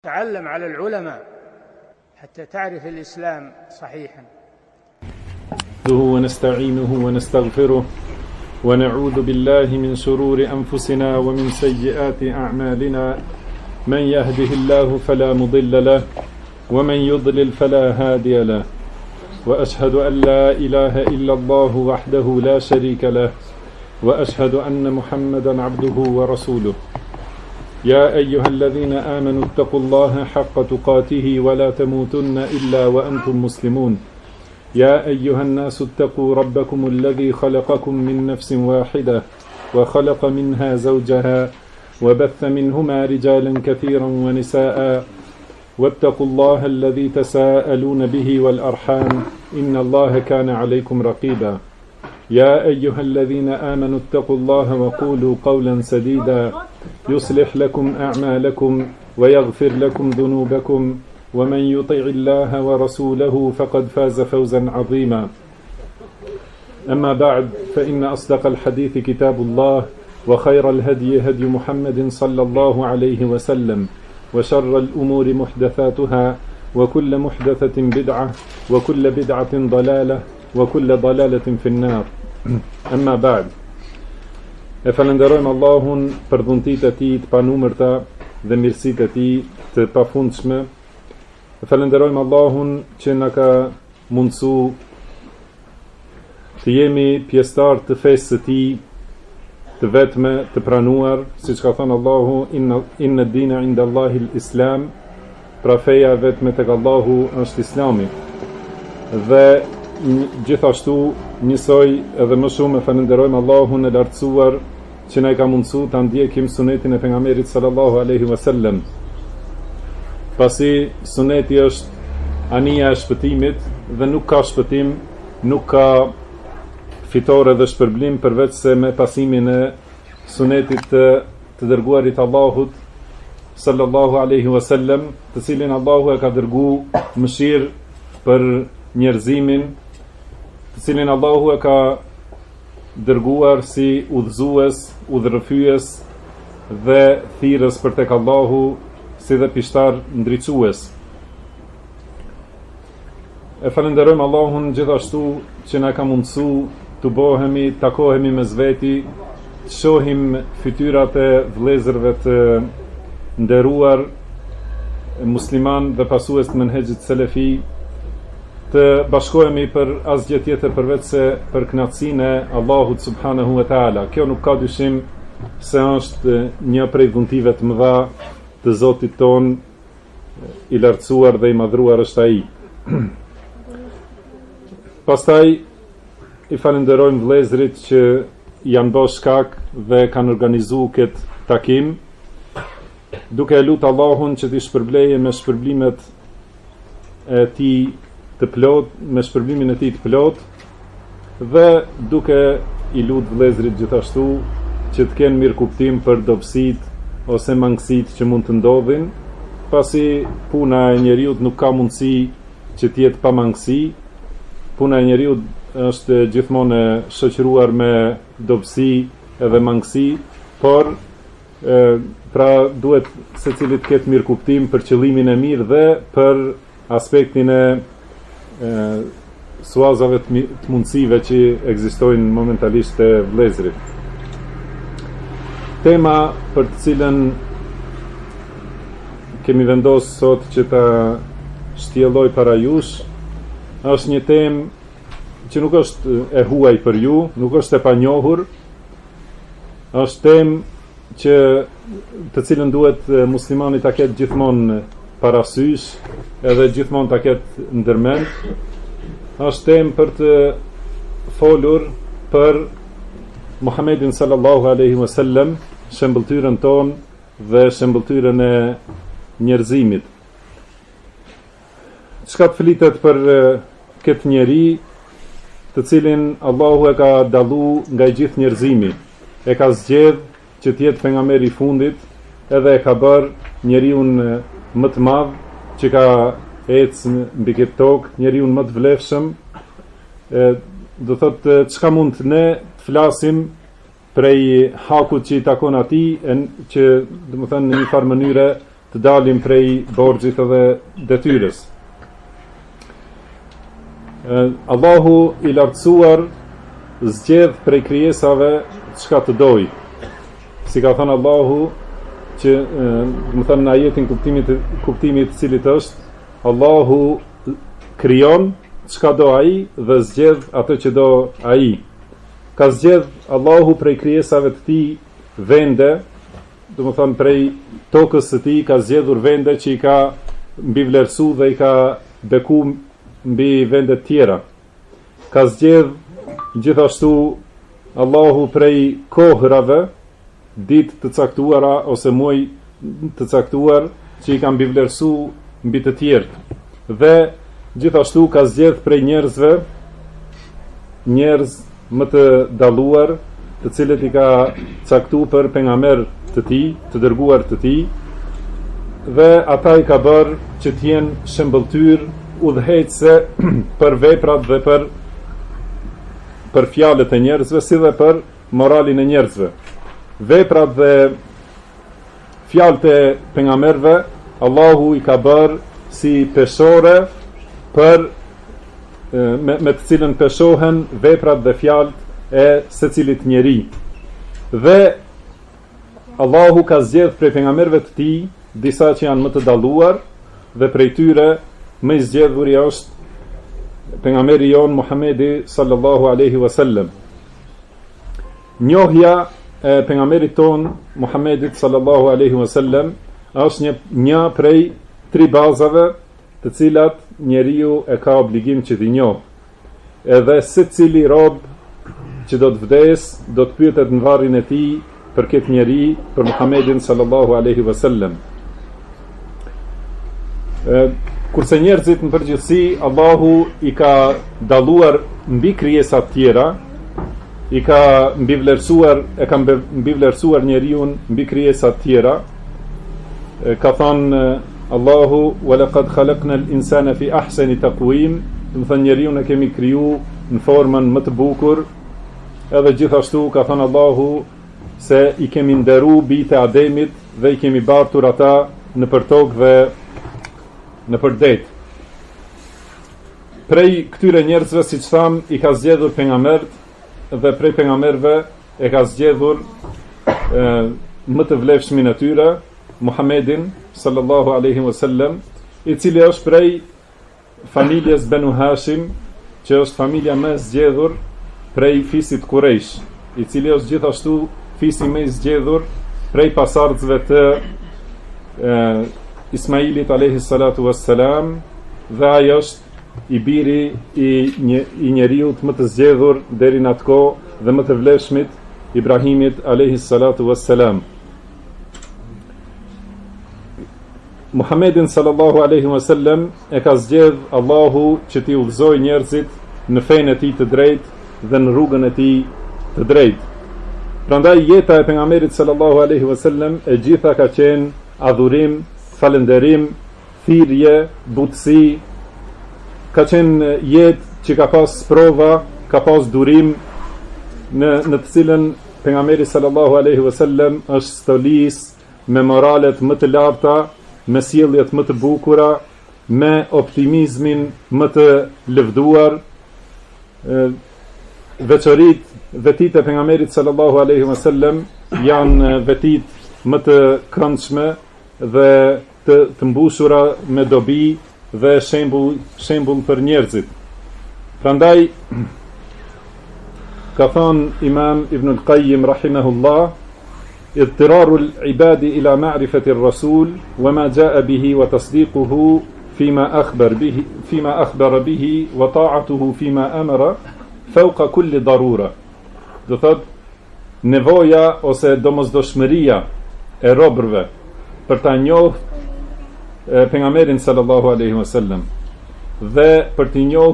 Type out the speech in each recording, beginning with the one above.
تعلم على العلماء حتى تعرف الإسلام صحيحا. ونستعينه ونستغفره ونعوذ بالله من شرور أنفسنا ومن سيئات أعمالنا، من يهده الله فلا مضل له ومن يضلل فلا هادي له، وأشهد أن لا إله إلا الله وحده لا شريك له، وأشهد أن محمدا عبده ورسوله. يا أيها الذين آمنوا اتقوا الله حق تقاته ولا تموتن إلا وأنتم مسلمون. يا أيها الناس اتقوا ربكم الذي خلقكم من نفس واحدة وخلق منها زوجها وبث منهما رجالا كثيرا ونساء، واتقوا الله الذي تساءلون به والأرحام إن الله كان عليكم رقيبا. يا أيها الذين آمنوا اتقوا الله وقولوا قولا سديدا يصلح لكم أعمالكم ويغفر لكم ذنوبكم، ومن يطع الله ورسوله فقد فاز فوزا عظيما. أما بعد، فإن أصدق الحديث كتاب الله، وخير الهدي هدي محمد صلى الله عليه وسلم، وشر الأمور محدثاتها، وكل محدثة بدعة، وكل بدعة ضلالة، وكل ضلالة في النار. أما بعد، e falenderojmë Allahun për dhuntitë e tij të panumërta dhe mirësitë e tij të pafundshme. E falenderojmë Allahun që na ka mundsuar të jemi pjesëtar të fesë së tij të vetme, të pranuar, siç ka thënë Allahu, inna ad-dina 'inda Allahi al-Islam, pra feja vetme tek Allahu është Islami. Dhe gjithashtu njësoj edhe më shumë e falenderojmë Allahun e lartësuar që na i ka mundsuar ta ndjekim sunetin e pejgamberit sallallahu alaihi wasallam. Pasi suneti është anija e shpëtimit dhe nuk ka shpëtim, nuk ka fitore dhe shpërblim përveç se me pasimin e sunetit të dërguarit Allahut sallallahu alaihi wasallam, të cilin Allahu e ka dërguar mëshirë për njerëzimin, të cilin Allahu e ka dërguar si udhëzues, udhërrëfyes dhe thirrës për tek Allahu, si dhe pishtar ndriçues. E falenderojmë Allahun gjithashtu që na ka mundsuar të bohemi, takohemi mes veti, të shohim fytyrat e vëllezërve të nderuar musliman dhe pasues të menhexhit selefi, të bashkohemi për asgjë tjetër përveç se për kënaqësinë e Allahut subhanahu wa taala. Kjo nuk ka dyshim se është një prej dhuntive të mëdha të Zotit ton, i lartësuar dhe i madhruar është ai. Pastaj i falenderojmë vëllezërit që janë bërë shkak dhe kanë organizuar këtë takim, duke e lutur Allahun që t'i shpërbleje me shpërblimet e tij të plot, me shpërblimin e tij të plot, dhe duke i lutur vëllezërit gjithashtu që të kenë mirë kuptim për dobësitë ose mangësitë që mund të ndodhin, pasi puna e njeriut nuk ka mundësi që të jetë pa mangësi. Puna e njeriut është gjithmonë e shoqëruar me dobësi edhe mangësi, por pra duhet secili të ketë mirë kuptim për qëllimin e mirë dhe për aspektin e suazave të mundësive që ekzistojnë momentalisht të vëllezërit. Tema për të cilën kemi vendosur sot që ta shtjelloj para jush është një temë që nuk është e huaj për ju, nuk është e panjohur, është temë që të cilën duhet muslimani ta ketë gjithmonë parasysh, edhe gjithmonë ta ketë ndërmend. Është temë për të folur për Muhammedin sallallahu alaihi wasallam, shembëltyrën tonë dhe shembëltyrën e njerëzimit. Çka të flitet për këtë njeri të cilin Allahu e ka dallu nga i gjithë njerëzimi, e ka zgjedh që të jetë pejgamberi i fundit, edhe e ka bërë njeriun më të madh që ka ecë mbi këtë tokë, njeriun më të vlefshëm. Do thotë çka mund ne të flasim prej hakut që i takon atij, që domethënë në një farë mënyre të dalim prej borxhit edhe detyrës. Allahu i lartësuar zgjedh prej krijesave çka të doj. Si ka thënë Allahu, që më thënë në ajetin kuptimit të cilit është Allahu krijon çka do ai dhe zgjedh atë që do ai. Ka zgjedh Allahu prej krijesave të tij vende, do të thënë prej tokës së tij ka zgjedhur vende që i ka mbivlerësu dhe i ka beku mbi vende tjera. Ka zgjedh gjithashtu Allahu prej kohrave ditë të caktuara ose muaj të caktuar që i ka mbivlerësu mbi të tjerët. Dhe gjithashtu ka zgjedh prej njerëzve njerëz më të dalluar, të cilët i ka caktuar për pejgamber të tij, të dërguar të tij, dhe ata i ka bërë që të jenë shembulltyr udhëheqëse për veprat dhe për fjalët e njerëzve, si dhe për moralin e njerëzve. Veprat dhe fjalët e pejgamberëve Allahu i ka bërë si peshore për me të cilën peshohen veprat dhe fjalët e secilit njeri. Dhe Allahu ka zgjedh prej pejgamberëve të tij disa që janë më të dalluar, dhe prej tyre më i zgjedhuri është pejgamberi jon Muhamedi sallallahu alaihi wasallam. Njohja e pejgamberit ton Muhamedit sallallahu alaihi wasallam është një prej 3 bazave të cilat njeriu e ka obligim që t'i njohë. Edhe secili rob që do të vdes, do të pyetet në varrin e tij për këtë njeri, për Muhamedin sallallahu alaihi wasallam. Kurse njerëzit në përgjithësi, Allahu i ka dalluar mbi krijesat tjera, i ka mbivlerësuar njeriu mbi krijesat tjera. Ka thënë Allahu, "Walaqad khalaqna al-insana fi ahsani taqwim", do të thënë njeriu ne kemi kriju në formën më të bukur. Edhe gjithashtu ka thënë Allahu se i kemi nderu bijtë e Ademit dhe i kemi bartur ata në për tokë dhe në për det. Prej këtyre njerëzve, siç tham, i ka zgjedhur pejgamberët, dhe prej pejgamberëve e ka zgjedhur më të vlefshmin e tyre, Muhammedin sallallahu alaihi wasallam, i cili është prej familjes Banu Hashim, që është familja më e zgjedhur prej fisit Quraysh, i cili është gjithashtu fisi më i zgjedhur prej pasardhësve të Ismailit alayhi salatu wassalam, dhe ai është i biri i njeriut më të zgjedhur deri në atë kohë dhe më të vlefshmit, Ibrahimit alayhi salatu wassalam. Muhammedin sallallahu alaihi wasallam e ka zgjedh Allahu që t'i udhëzojë njerëzit në fenë e tij të drejtë dhe në rrugën e tij të drejtë. Prandaj jeta e pejgamberit sallallahu alaihi wasallam e gjitha ka qenë adhurim, falënderim, thirrje, butësi. Ka qenë jetë që ka pas sprova, ka pas durim, në të cilën pejgamberi sallallahu alaihi wasallam është stolis me moralet më të larta, me sjelljet më të bukura, me optimizmin më të lëvduar. Vetit e pejgamberit sallallahu alaihi wasallam janë vetit më të këndshme dhe të mbushura me dobi dhe shembull për njerëzit. Prandaj ka thënë Imam Ibn al-Qayyim rahimahullah, اضطرار العباد إلى معرفة الرسول وما جاء به وتصديقه فيما أخبر به وطاعته فيما أمر فوق كل ضرورة. Do thot, nevoja ose domosdoshmëria e robërve për ta njohur pejgamberin sallallahu alaihi wasallam dhe për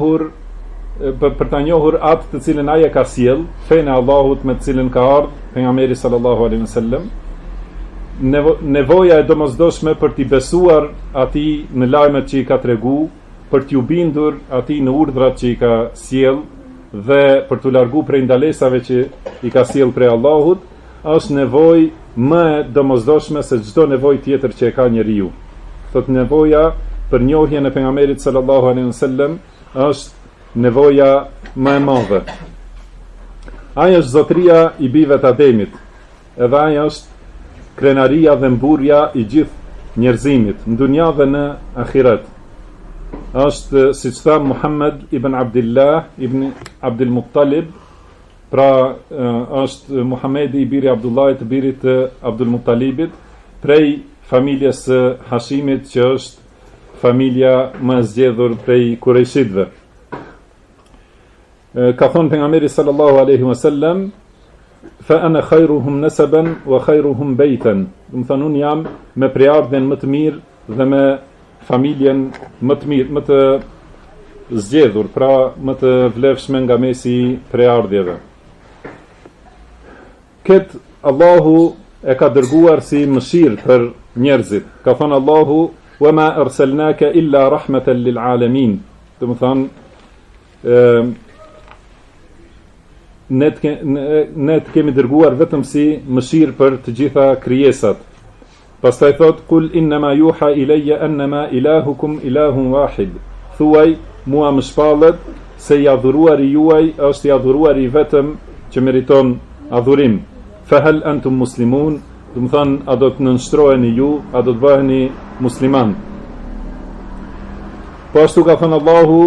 ta njohur atë të cilën ai e ka sjell, fenë e Allahut me të cilën ka ardhur pejgamberi sallallahu alaihi wasallam, nevoja e domosdoshme për t'i besuar atij në lajmet që i ka tregu, për t'u bindur atij në urdhrat që i ka sjell dhe për t'u largu prej ndalesave që i ka sjell prej Allahut, është nevojë më domosdoshme se çdo nevojë tjetër që e ka njeriu. Thot nevoja për njohjen e pejgamberit sallallahu alaihi wasallam është nevoja më e madhe. Aja është zotëria i bijve të Ademit, edhe aja është krenaria dhe mburja i gjithë njerëzimit, në dunja dhe në ahiret. Është, siç tha Muhammed ibn Abdullah ibn Abdul Muttalib, pra është Muhamedi i biri Abdullahit të birit të Abdul Muttalibit, prej familjes së Hashimit, që është familja më e zgjedhur prej Kurejshitëve. Ka thonë pejgamberi sallallahu alaihi wasallam, fa ana khairuhum nasaban wa khairuhum baytan. Do të thonë unë jam me prejardhjen më të mirë dhe me familjen më të mirë, më të zgjedhur, pra më të vlefshme nga mesi i prejardhjeve. Këtë Allahu e ka dërguar si mëshirë për njerëzit. Ka thonë Allahu, wa ma arsalnaka illa rahmatan lil alamin. Do të thonë ne të kemi dërguar vetëm si mëshirë për të gjitha krijesat. Pastaj thot, kul innama juha ileja annama ilahukum ilahun wahid. Thuaj, mua më shpallet se i adhuruari juaj është i adhuruari vetëm që meriton adhurim. Fahal antum muslimun, do të thonë, a do të nënshtroheni ju, a do të bëheni musliman. Po ashtu ka thënë Allahu,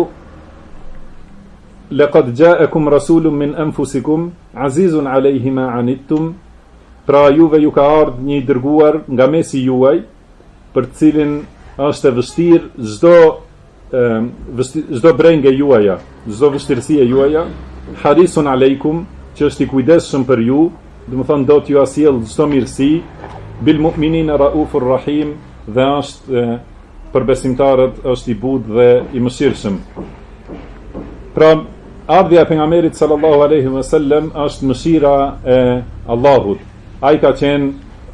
laqad ja'akum rasulun min anfusikum azizun alayhi ma anittum, pra juve ju ka ardhur një i dërguar nga mesi juaj, për të cilin është e vështirë çdo brengë juaja, çdo vështirësi e juaja, harisun aleikum, që është i kujdesshëm për ju, do të thonë do t'ju asjell çdo mirësi, bil mu'minina raufur rahim, dhe është për besimtarët është i butë dhe i mëshirshëm. Pra ardhja e pejgamberit sallallahu alaihi wasallam është mëshira e Allahut. Ai ka qenë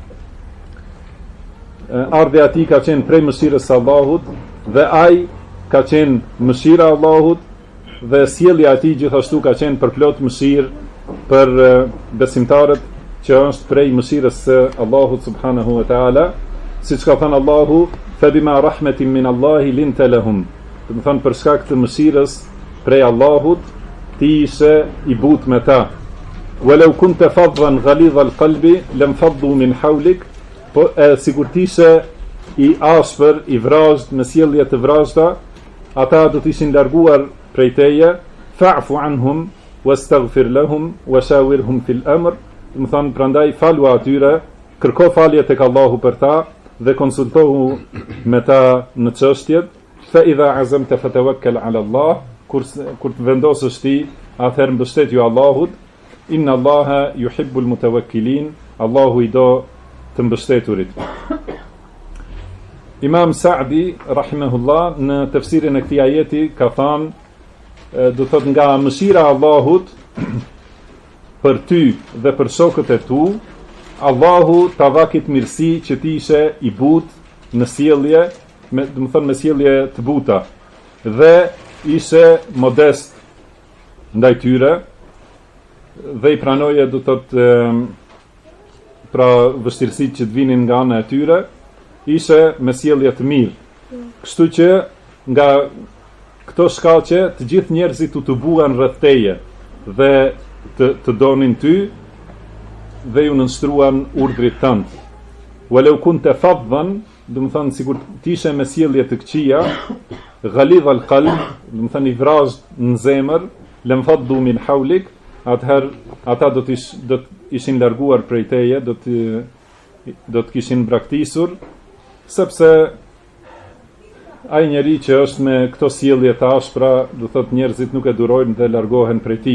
ardhja e tij ka qenë prej mëshirës së Allahut, dhe ai ka qenë mëshira e Allahut, dhe sjellja e tij gjithashtu ka qenë për plot mëshirë për besimtarët, që është prej mëshirës së Allahut subhanahu wa taala, siç ka thënë Allahu, fa bima rahmetin min Allahi linta lahum. Do të thonë për shkak të mëshirës prej Allahut, ti ishe i butë me ta. Walau kunta faddan ghalidha al-qalbi lam faddu min hawlik, po sikur ti ishe i ashpër, i vrazhd, me sjellje të vrazhda, ata do të ishin larguar prej teje. Fa'fu anhum wastaghfir lahum washawirhum fil amr. Do të thonë, prandaj falu atyre, kërko falje tek Allahu për ta dhe konsultohu me ta në çështjet. Fa idha azamta fatawakkal ala Allah, kur të vendosësh ti, atëherë mbështetju Allahut. Inna Allaha yuhibbul mutawakkilin, Allahu i do të mbështeturit. Imam Sa'di rahimahullah në tefsirin e këtij ajeti ka thënë, do thot nga mëshira e Allahut për ty dhe për shokët e tu, Allahu ta vakit mirësi që ti ishe i butë në sjellje, do të thonë me sjellje të buta, dhe ishe modest ndaj tyre, dhe i pranoje do të pra vështirësitë që të vinin nga ana e tyre, ishe me sjellje të mirë. Kështu që nga këto shkaqe të gjithë njerëzit u të buan rreth teje dhe të donin ty dhe ju nënshtruan urdhrit tënd. Walau kunta faddan, do të thonë sikur ti ishe me sjellje të këqija, ghalidh al-qalb, do të thonë i vrazhd në zemër, lam faddu min hawlik, atëherë ata do të ishin larguar prej teje, do të kishin braktisur, sepse ai njeri që është me këto sjellje të ashpra, do thotë njerëzit nuk e durojnë dhe largohen prej tij.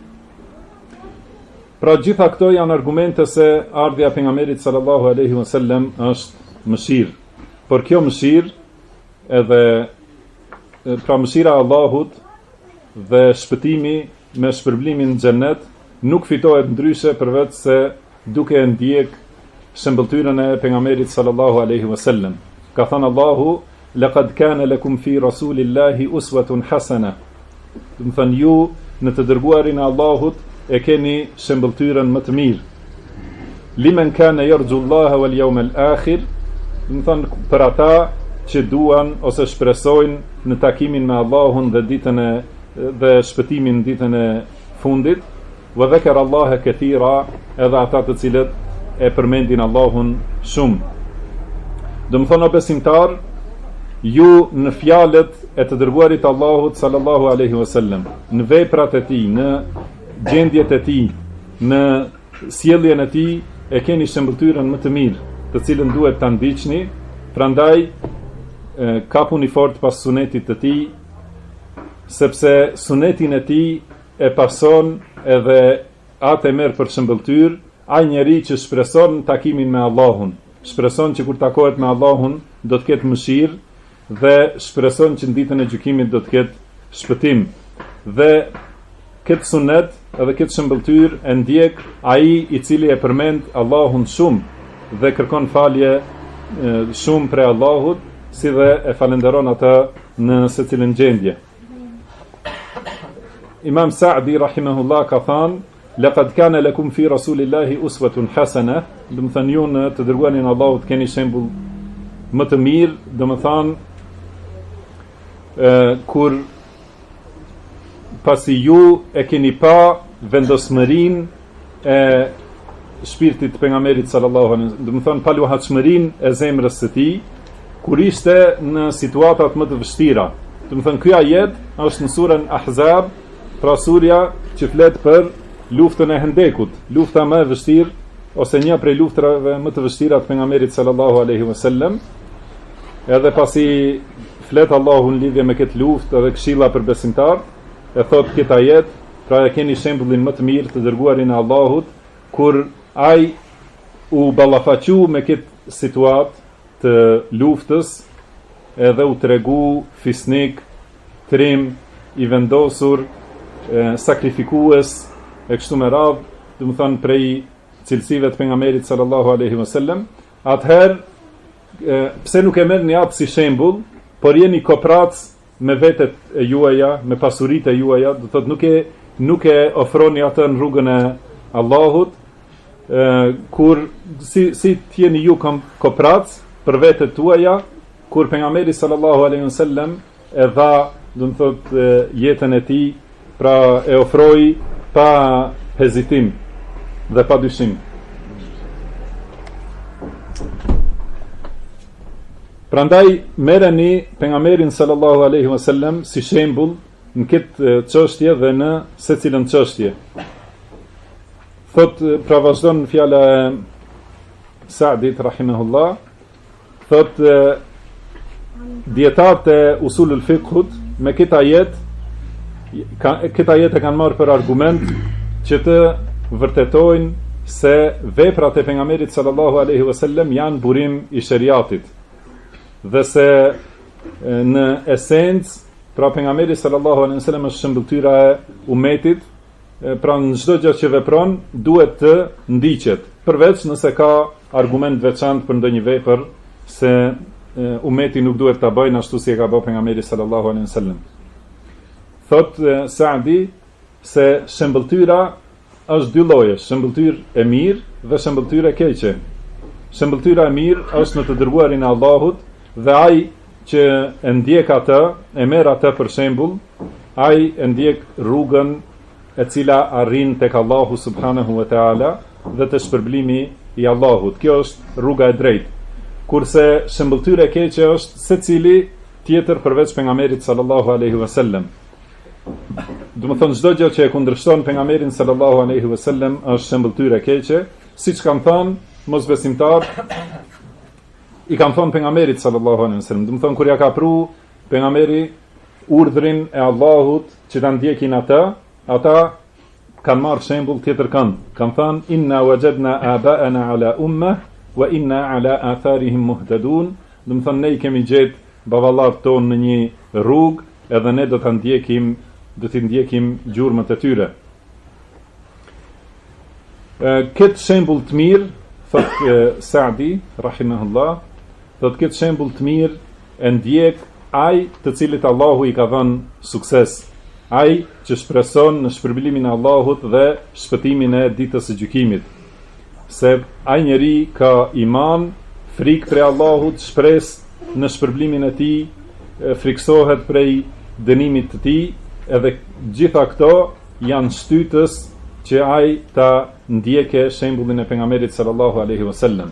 Pra gjitha këto janë argumente se ardhja e pejgamberit sallallahu alaihi wasallam është mëshirë. Por kjo mëshirë, edhe pra mëshira e Allahut dhe shpëtimi me shpërblimin në xhennet, nuk fitohet ndryshe përveç se duke e ndjek shembëltyrën e pejgamberit sallallahu alaihi wasallam. Ka thënë Allahu, laqad kana lakum fi rasulillahi uswatun hasana. Do të thënë ju në të dërguarin e Allahut e keni shembëltyrën më të mirë. limen kana yarju Allaha wal yawmal akhir, do të thonë për ata që duan ose shpresojnë në takimin me Allahun dhe shpëtimin në ditën e fundit, wa dhakara Allaha kathira, edhe ata të cilët e përmendin Allahun shumë. Do të thonë o besimtar, ju në fjalët e të dërguarit Allahut sallallahu alaihi wasallam, në veprat e tij, në gjendjet e tij, në sjelljen e tij, e keni shëmbëtyrën më të mirë, të cilën duhet ta ndiqni. Prandaj kapuni fort pas sunetit të tij, sepse sunetin e tij e pason edhe atë e merr për shëmbëltyr ai njeri që shpreson takimin me Allahun, shpreson që kur takohet me Allahun do të ketë mëshirë dhe shpreson që në ditën e gjykimit do të ketë shpëtim. Dhe këtë sunet edhe këtë shëmbëltyr e ndjek ai i cili e përmend Allahun shumë dhe kërkon falje shumë prej Allahut, si dhe e falenderon atë në secilën gjendje. Imam Sa'di rahimahullah ka thënë: "Laqad kana lakum fi rasulillahi uswatun hasana", do të thënë ju në të dërguarin Allahut keni shembull më të mirë, do të thënë kur pasi ju e keni pa vendosmërinë e shpirtit të pejgamberit sallallahu alaihi wasallam, do të thënë paluhatshmërinë e zemrës së tij kur ishte në situatat më të vështira. Do të thënë ky ajet është në surën Ahzab, pra surja që flet për luftën e Hendekut, lufta më e vështirë ose një prej luftrave më të vështira të pejgamberit sallallahu alaihi wasallam. Edhe pasi flet Allahu në lidhje me këtë luftë dhe këshilla për besimtar, e thot këtë ajet, pra e keni shembullin më të mirë të dërguarin e Allahut, kur ai u ballafaqu me këtë situatë të luftës, edhe u tregu fisnik, trim, i vendosur, sakrifikues, e kështu me radhë, do të thonë prej cilësive të pejgamberit sallallahu alaihi wasallam. Atëherë, pse nuk e merrni atë si shembull, por jeni koprac me vetet e juaja, me pasuritë e juaja, do thotë nuk e ofroni atë në rrugën e Allahut, kur si t'jeni ju koprac për vetet tuaja, kur pejgamberi sallallahu alaihi wasallam e dha, do të thotë, jetën e tij, pra e ofroi pa hezitim dhe pa dyshim. Prandaj merreni pejgamberin sallallahu alaihi wasallam si shembull në këtë çështje dhe në secilën çështje. Thot, pra vazhdon fjala e Sa'dit rahimahullah, thot dietarët e usulul fiqhut me këtë ajet e kanë marrë për argument që të vërtetojnë se veprat e pejgamberit sallallahu alaihi wasallam janë burim i shariatit, dhe se në esencë pra pejgamberi sallallahu alaihi wasallam është shëmbëtyra e umetit, pra në çdo gjë që vepron duhet të ndiqet, përveç nëse ka argument veçantë për ndonjë vepër se umeti nuk duhet ta bëjnë ashtu si e ka bërë pejgamberi sallallahu alaihi wasallam. Thot Sa'di se shëmbëltyra është dy lloje, shëmbëltyrë e mirë dhe shëmbëltyrë e keqe. Shëmbëltyra e mirë është në të dërguarin e Allahut, dhe ai që e ndjek atë, e merr atë për shembull, ai e ndjek rrugën e cila arrin tek Allahu subhanahu wa taala dhe te shpërblimi i Allahut. Kjo është rruga e drejtë. Kurse shëmbëltyra e keqe është secili tjetër përveç pejgamberit sallallahu alaihi wasallam. Do të thonë çdo gjë që e kundërshton pejgamberin sallallahu alaihi wasallam është shëmbëltyrë e keqe, siç kanë thënë mosbesimtar i kanë thënë pejgamberit sallallahu alaihi wasallam. Do të thonë kur ja ka pru pejgamberi urdhrin e Allahut që ta ndjekin ata kanë marrë shembull tjetër kënd. Kanë thënë inna wajadna aba'ana ala umma wa inna ala atharihim muhtadun. Do të thonë ne i kemi gjetë baballarët tonë në një rrugë, edhe ne do t'i ndjekim gjurmët e tyre. Këtë shembull të mirë, thot Sa'di rahimahullah, thot këtë shembull të mirë e ndjek ai të cilit Allahu i ka dhënë sukses, ai që shpreson në shpërblimin e Allahut dhe shpëtimin e ditës së gjykimit. se ai njeri ka iman, frikë prej Allahut, shpresë në shpërblimin e tij, friksohet prej dënimit të tij, edhe gjitha këto janë shtytës që ai ta ndjeke shembullin e pejgamberit sallallahu alaihi wasallam.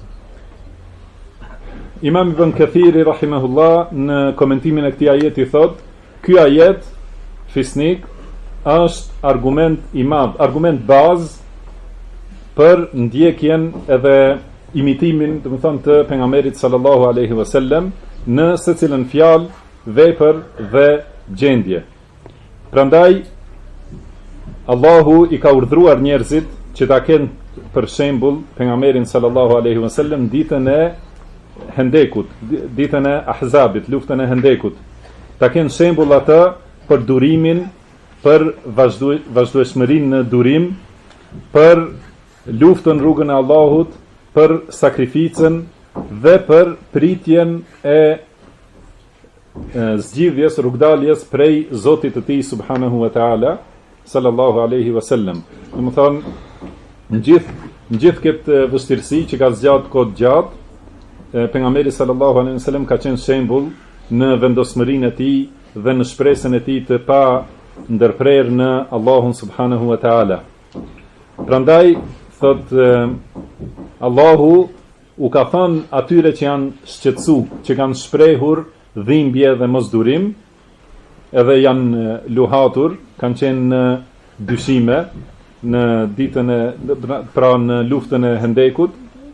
Imam Ibn Kathiri rahimahullah në komentimin e këtij ajeti thot, ky ajet fisnik është argument i madh, argument bazë për ndjekjen edhe imitimin, do të thonë, të pejgamberit sallallahu alaihi wasallam në secilën fjalë, vepër dhe gjendje. Prandaj Allahu i ka urdhëruar njerëzit që ta kenë për shembull pejgamberin sallallahu alaihi wasallam ditën e Hendekut, ditën e Ahzabit, luftën e Hendekut. Ta kenë shembull atë për durimin, për vazhdueshmërinë në durim, për luftën rrugën e Allahut, për sakrificën dhe për pritjen e zgjidhjes, rrugdaljes prej Zotit të tij subhanahu wa taala sallallahu alaihi wasallam. Domethënë në gjithë këtë vështirësi që ka zgjatur kohë gjatë, pejgamberi sallallahu alaihi wasallam ka qenë shembull në vendosmërinë e tij dhe në shpresën e tij të pa ndërprerë në Allahun subhanahu wa taala. Prandaj thot Allahu u ka thënë atyre që janë shqetësu, që kanë shprehur dhimbje dhe mosdurim, edhe janë luhatur, kanë qenë në dyshime në ditën e pra në luftën e Hendekut,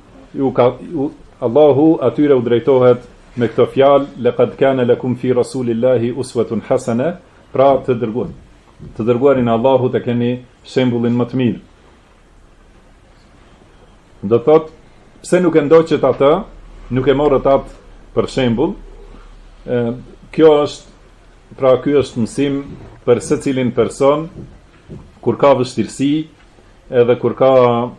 Allahu atyre u drejtohet me këto fjalë, laqad kana lakum fi rasulillahi uswatun hasana, pra të dërguarin Allahut e keni shembullin më të mirë. Do thot, pse nuk e ndoqet ata, nuk e morët atë për shembull? Kjo është mësim për secilin person kur ka vështirësi, edhe kur ka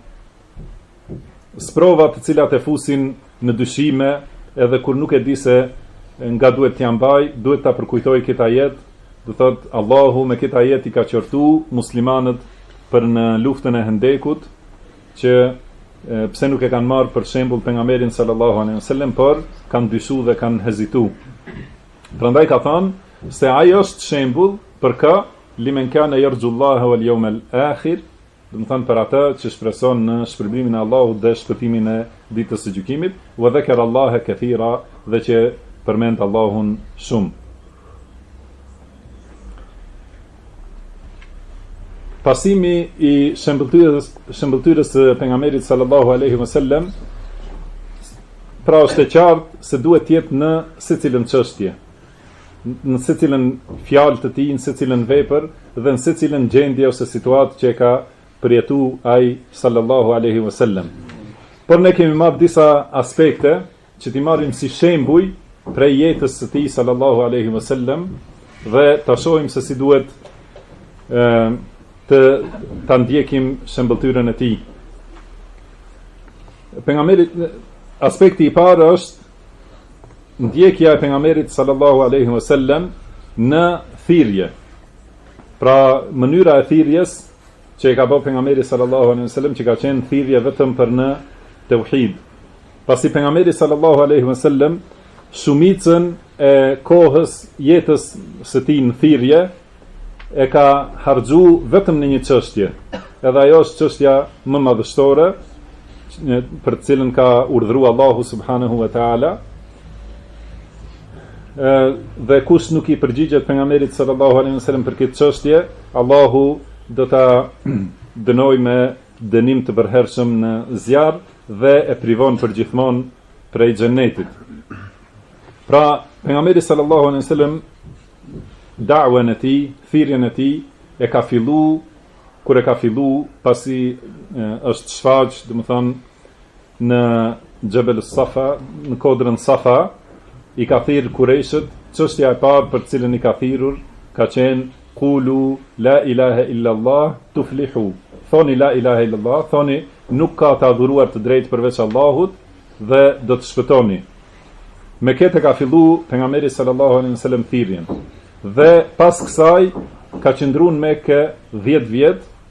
sprova të cilat e fusin në dyshime, edhe kur nuk e di se nga duhet t'ja mbaj, duhet ta përkujtoj këtë ajet. Do thot, Allahu me këtë ajet i ka qortu muslimanët për në luftën e Hendekut, që pse nuk e kanë marrë për shembull pejgamberin sallallahu alaihi wasallam, por kanë dyshu dhe kanë hezitu. Prandaj ka thënë se ai është shembull për kë limen kana yarjullaha wal yawmal akhir, do të thënë për ata që shpreson në shpërblimin e Allahut dhe shpëtimin e ditës së gjykimit, wa dhakara Allaha kathira, dhe që përmend Allahun shumë. Pasimi i shembëltyrës së pejgamberit sallallahu alaihi wasallam, pra është e qartë se duhet të jetë në secilën çështje, në secilën fjalë të tij, në secilën vepër dhe në secilën gjendje ose situatë që ka përjetu ai sallallahu alaihi wasallam. Por ne kemi marrë disa aspekte që t'i marrim si shembuj prej jetës së tij sallallahu alaihi wasallam dhe ta shohim se si duhet ta ndjekim shembëltyrën e tij. Pejgamberit, aspekti i parë është ndjekja e pejgamberit sallallahu alaihi wasallam në thirrje. Pra mënyra e thirrjes që e ka bërë pejgamberi sallallahu alaihi wasallam, që ka qenë thirrje vetëm për në tauhid. Pasi pejgamberi sallallahu alaihi wasallam shumicën e kohës jetës së tij në thirrje e ka harxhu vetëm në një çështje. Edhe ajo është çështja më madhështore për të cilën ka urdhëruar Allahu subhanahu wa taala. Dhe kush nuk i përgjigjet pejgamberit sallallahu alaihi wasallam për këtë çështje, Allahu do ta dënoj me dënim të përhershëm në zjarr dhe e privon përgjithmonë prej xhenetit. Pra, pejgamberi sallallahu alaihi wasallam da'wen e tij, thirrjen e tij e ka fillu kur e ka fillu pasi është shfaq, domethënë në Jabal Safa, në kodrën Safa, i ka thirrë Kurejshët. Çështja e parë për cilën i ka thirrur ka qenë qulu la ilaha illa Allah tuflihu. Thoni la ilaha illa Allah, thoni nuk ka të adhuruar të drejtë përveç Allahut dhe do të shpëtoni. Me këtë ka fillu pejgamberi sallallahu alaihi wasallam thirrjen. Dhe pas kësaj ka qëndruar në Mekë 10 vjet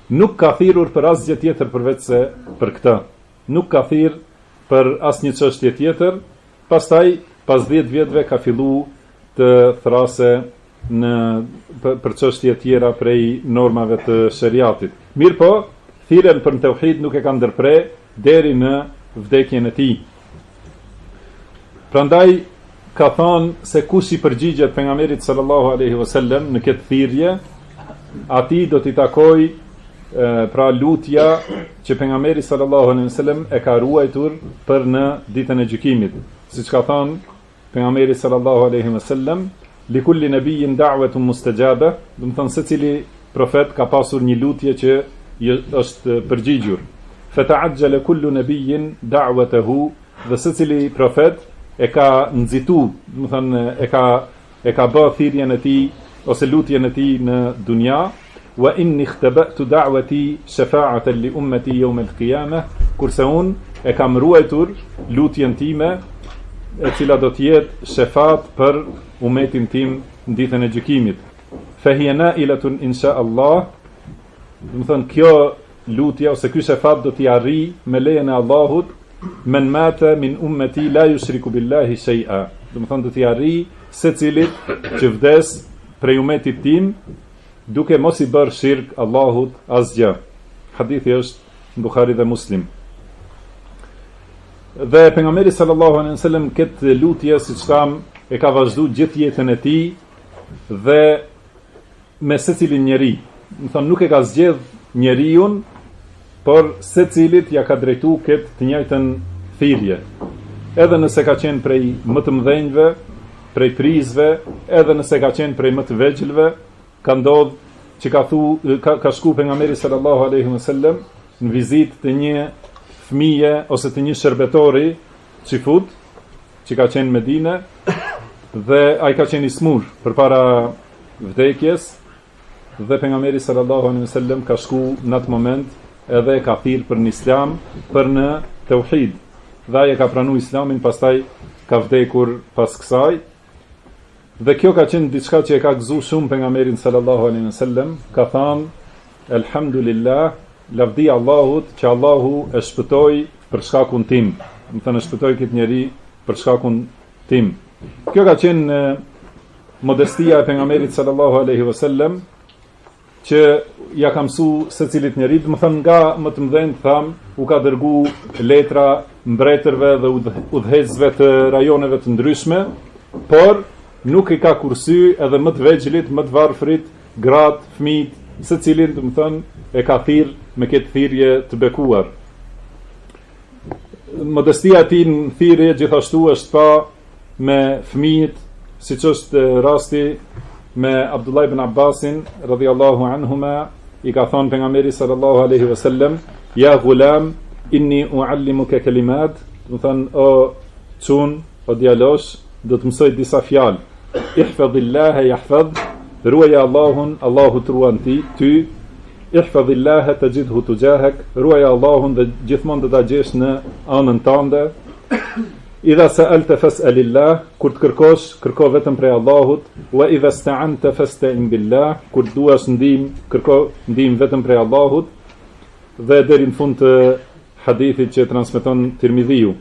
nuk ka thirrur për asgjë tjetër përveç se për këtë. Nuk ka thirr për asnjë çështje tjetër. Pastaj pas 10 vjetëve ka filluar të thrase për çështje tjera prej normave të shariatit. Mirë po, thirrjen për tauhid nuk e ka ndërprer deri në vdekjen e tij. Prandaj ka thonë se kush i përgjigjet pejgamberit sallallahu alaihi wasallam në këtë thirrje, atij do t'i takoj pra lutja që pejgamberi sallallahu alaihi wasallam e ka ruajtur për në ditën e gjykimit. Siç ka thonë pejgamberi sallallahu alaihi wasallam, li kulli nabiyyin da'watun mustajaba, do të thonë secili profet ka pasur një lutje që është përgjigjur. Fata'ajjala kullu nabiyyin da'watahu, dhe secili profet e ka nxitu, do të thonë e ka bërë thirrjen e tij ose lutjen e tij në dunja. Wa inni ikhtaba'tu da'wati shafa'atan li ummati yawm al-qiyamah, kurse un e kam ruajtur lutjen time e cila do të jetë shefat për umetin tim në ditën e gjykimit. Fa hiya na'ilatun insha Allah, do të thonë kjo lutja ose ky shefat do t'i arrijë me lejen e Allahut men mata min ummati la yushriku billahi shay'a, do të thonë do t'i arrijë secilit që vdes prej umetit tim duke mos i bërë shirk Allahut asgjë. Hadithi është në Buhari dhe Muslim. Dhe pejgamberi sallallahu alaihi wasallam këtë lutje, siç tham, e ka vazhduar gjithë jetën e tij dhe me secilin njeri. Do thonë nuk e ka zgjedh njeriu, por secilit ja ka drejtuar këtë të njëjtën thirrje. Edhe nëse ka qenë prej më të mëdhenjve, prej prizve, edhe nëse ka qenë prej më të vegjëlve, ka ndodhur që ka shku pejgamberi sallallahu alaihi wasallam në vizitë të një fëmije ose të një shërbetori çifut që ka qenë në Medinë, dhe ai ka qenë i smur përpara vdekjes, dhe pejgamberi sallallahu alaihi wasallam ka shku në atë moment edhe ka thirrë për në islam, për në tauhid, dhe ai e ka pranuar islamin, pastaj ka vdekur pas kësaj. Dhe kjo ka qenë diçka që e ka gëzuar shumë pejgamberin sallallahu alaihi wasallam, ka thënë elhamdulillah, lavdi Allahut që Allahu e shpëtoi për shkakun tim. Do të thënë e shpëtoi këtë njeri për shkakun tim. Kjo ka qenë modestia e pejgamberit sallallahu alaihi wasallam që ja ka mësuar secilit njeri, do të thënë nga më të mëdhenj tham u ka dërguar letra mbretërve dhe udhëheqësve të rajoneve të ndryshme, por nuk i ka kursy edhe më të vegjëlit, më të varfrit, gratë, fëmijët, secilin, do të thënë, e ka thirr me këtë thirrje të bekuar. Modestia e tij në thirrje gjithashtu është pa me fëmijët, siç është rasti me Abdullah ibn Abbasin radhiyallahu anhuma, i ka thënë pejgamberi sallallahu alaihi wasallam, ya ghulam inni uallimuka kalimat, do të thënë o çun, o djalosh, do të mësoj disa fjalë. Ihfadhillaha yahfadh, ruaja Allahun, Allahu të ruan ty. Ihfadhillaha tajidhu tujahak, ruaja Allahun dhe gjithmonë do ta gjesh në anën tënde. Idha sa'alta fas'alillah, kur të kërkosh, kërko vetëm prej Allahut. Wa idha sta'anta fasta'in billah, kur duash ndihmë, kërko ndihmë vetëm prej Allahut. Dhe deri në fund të hadithit që transmeton Tirmidhiu.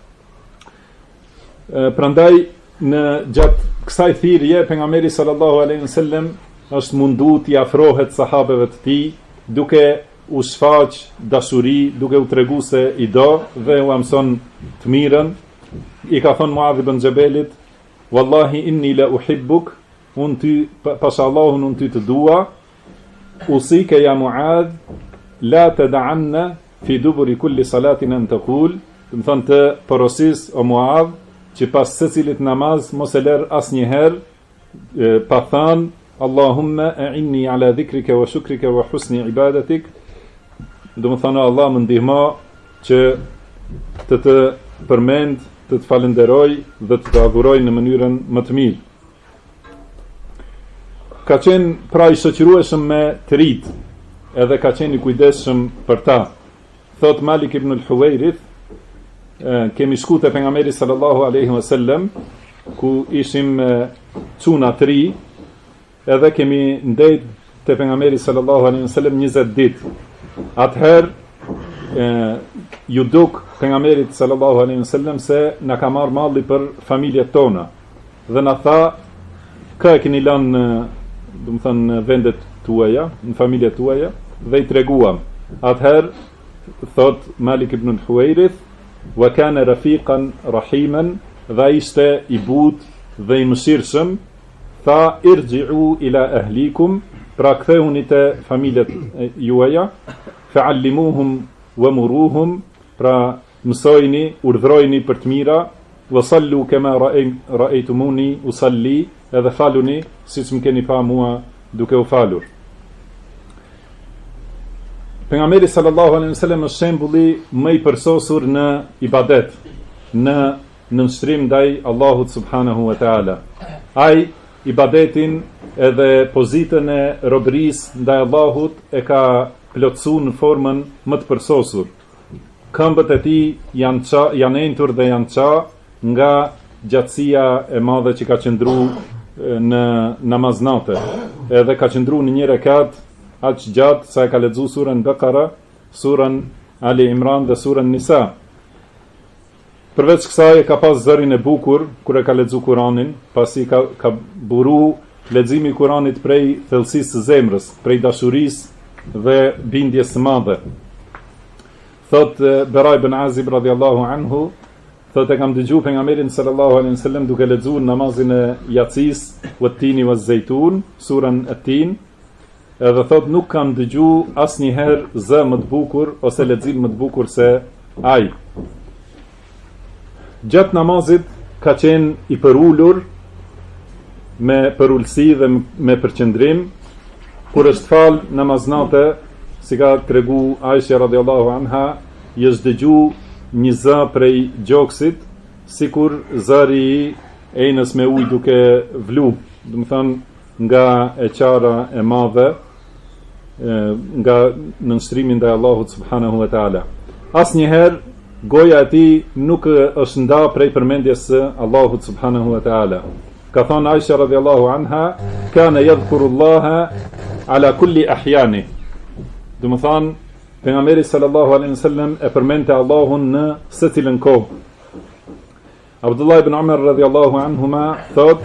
Prandaj në gjatë kësaj thirrje pejgamberi sallallahu alaihi wasallam është mundu t'i afrohet sahabeve të tij duke u shfaq dashuri, duke u treguar se i do dhe u mëson të mirën. I ka thënë Muadh ibn Jabalit, wallahi inni la uhibbuk, un ty pas Allahun un ty të dua. Usika ya Muadh la tad'anna fi duburi kulli salatin an taqul, do të thonë të porosis o Muadh që pas secilit namaz mos e lër asnjëherë pa thënë Allahumma a'inni ala dhikrika wa shukrika wa husni ibadatik, do të thonë Allah më ndihmo që të përmend, të falenderoj dhe të adhuroj në mënyrën më të mirë. Ka qenë pra i shoqërueshëm me të rit, edhe ka qenë i kujdesshëm për ta. Thot Malik ibn al-Huwairith, kemi shku te pejgamberi sallallahu alaihi wasallam ku ishim çuna të ri, edhe kemi ndejt te pejgamberi sallallahu alaihi wasallam 20 ditë. Atëherë ju duk pejgamberit sallallahu alaihi wasallam se na ka marr malli për familjet tona. Dhe na tha, ka e keni lënë, do të thënë, vendet tuaja, në familjet tuaja, dhe i treguam. Atëherë thot Malik ibn al-Huwairith, wa kana rafiqan rahiman, dhe ishte i butë dhe i mëshirshëm, tha irji'u ila ahlikum, pra kthehuni te familjet juaja, fa'allimuhum wa muruhum, pra mësojni, urdhrojni për të mira, wa sallu kama ra'aytumuni usalli, edhe faluni siç më keni pa mua duke u falur. Pejgamberi sallallahu alaihi wasallam është shembulli më i përsosur në ibadet, në nënshtrim ndaj Allahut subhanahu wa taala. Ai ibadetin edhe pozitën e robërisë ndaj Allahut e ka plotësuar në formën më të përsosur. Këmbët e tij janë entur dhe janë ça nga gjatësia e madhe që ka qëndruar në namaznate. Edhe ka qëndruar në një rekat aq gjatë sa e ka lexuar surën Baqara, surën Ali Imran dhe surën Nisa. Përveç kësaj ka pas zërin e bukur kur e ka lexuar Kur'anin, pasi ka buru leximi i Kur'anit prej thellësisë së zemrës, prej dashurisë dhe bindjes së madhe. Thot Bara ibn Azib radhiyallahu anhu, thot e kam dëgjuar pejgamberin sallallahu alaihi wasallam duke lexuar namazin e Yacis, wat-tini waz-zaytun, surën At-Tin, edhe thot nuk kam dëgjuar asnjëherë zë më të bukur ose lexim më të bukur se ai. Gjatë namazit ka qenë i përulur, me përulsi dhe me përqendrim, kur është fal namaznate, si ka tregu Aisha radhiyallahu anha, është dëgju një zë prej gjoksit, sikur zëri i enës me ujë duke vlu, do të thënë nga e qara e madhe, nga nënshtrimi ndaj Allahut subhanahu wa taala. Asnjëherë goja e tij nuk është nda prej përmendjes së Allahut subhanahu wa taala. Ka thënë Aisha radhiyallahu anha, kana yadhkurullaha ala kulli ahyani. Do të thënë pejgamberi sallallahu alaihi wasallam e përmendte Allahun në secilën kohë. Abdullah ibn Umar radhiyallahu anhuma thot,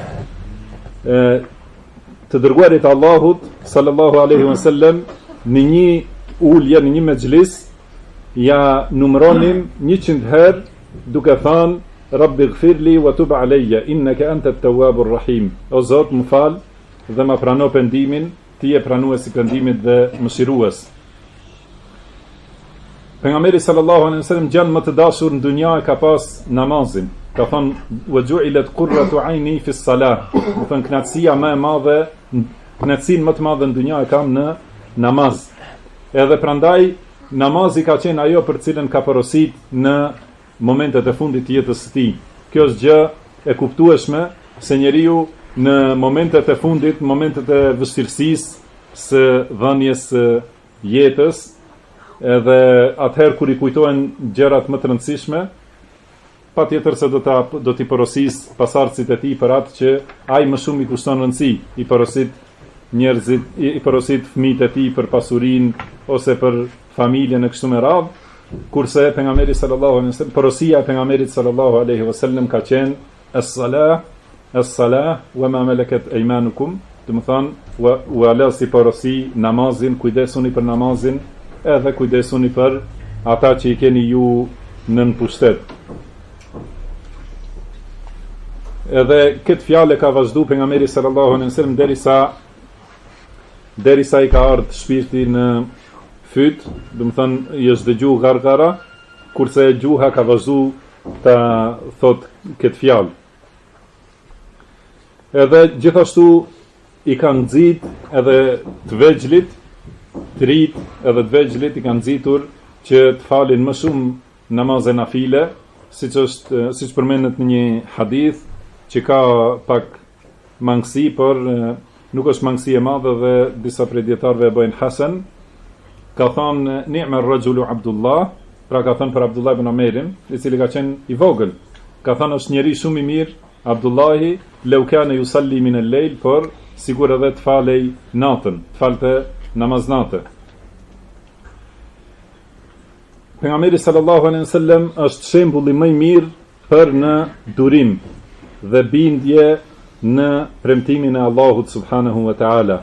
të dërguarit Allahut sallallahu alaihi wasallam në një ulje, në një mexhlis, ja numëronin 100 herë duke thënë Rabbi ighfirli wa tub alayya innaka antat tawwabur rahim. O Zot, më fal dhe ma prano pendimin, ti je pranuesi i pendimit dhe mëshirues. Pejgamberi sallallahu alaihi wasallam gjën më të dashur në dunja e ka pas namazin. Ka thënë wa ju'ilat qurratu 'aini fi s-salah. Do thënë kënaqësia më e madhe, kënaqësinë më të madhe në dunja e kam në namaz. Edhe prandaj namazi ka qenë ajo për cilën ka porosit në momentet e fundit të jetës së tij. Kjo është gjë e kuptueshme se njeriu në momentet e fundit, momentet e vështirësisë së dhënies së jetës, edhe atëherë kur i kujtohen gjërat më të rëndësishme, patjetër se do t'i porosis pasardhësit e tij për atë që ai më shumë i kushton rëndësi, i porosit njerëzit, i porosit fëmijët e tij për pasurinë ose për familjen e kështu me radhë, kurse pejgamberi sallallahu alaihi wasallam, porosia e pejgamberit sallallahu alaihi wasallam ka qenë as-salah wa ma malakat aymanukum, do të thonë wala si porosi namazin, kujdesuni për namazin, edhe kujdesuni për ata që i keni ju nën pushtet. Edhe këtë fjalë ka vazhduar pejgamberi sallallahu alaihi wasallam derisa i ka ardhur shpirti në fyt, do të thënë i është dëgju gargara, kurse gjuha ka vazhdu ta thot këtë fjalë. Edhe gjithashtu i kanë nxit edhe të vegjlit, të rit edhe të vegjlit i kanë nxitur që të falin më shumë namaze nafile, siç përmendet në një hadith që ka pak mangësi, por nuk është mangësi e madhe dhe disa prej dietarëve e bëjnë hasan. Ka thënë ni'ma ar-rajulu Abdullah, pra ka thënë për Abdullah ibn Umerin, i cili ka qenë i vogël. Ka thënë është njeri shumë i mirë Abdullahi, law kana yusalli min al-layl, por sigur edhe të falej natën, të falte namaz natë. Pejgamberi sallallahu alaihi wasallam është shembulli më i mirë për në durim dhe bindje në premtimin e Allahut subhanahu wa taala.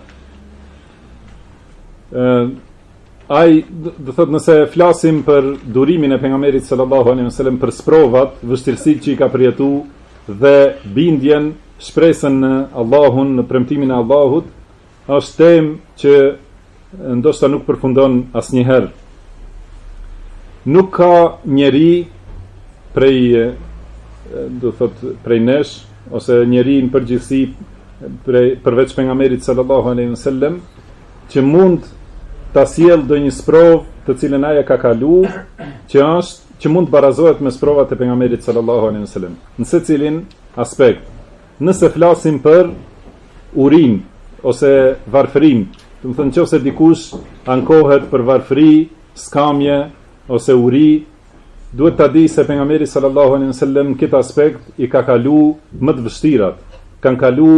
Ai do thot nëse flasim për durimin e pejgamberit sallallahu alaihi wasallam, për sprovat, vështirësitë që i ka përjetuar dhe bindjen, shpresën në Allahun, në premtimin e Allahut, është temë që ndoshta nuk përfundon asnjëherë. Nuk ka njeri prej prej nesh ose njeri në përgjithësi përveç pejgamberit sallallahu alaihi wasallam që mund ta sjellë ndonjë sprovë të cilën ai ka kalu, që mund të barazohet me sprovat e pejgamberit sallallahu alaihi wasallam. Në secilin aspekt. Nëse flasim për urin ose varfërim, do të thënë nëse dikush ankohet për varfëri, skamje ose uri, duhet ta di se pejgamberi sallallahu alaihi wasallam këtë aspekt i ka kalu më të vështirat. Kanë kalu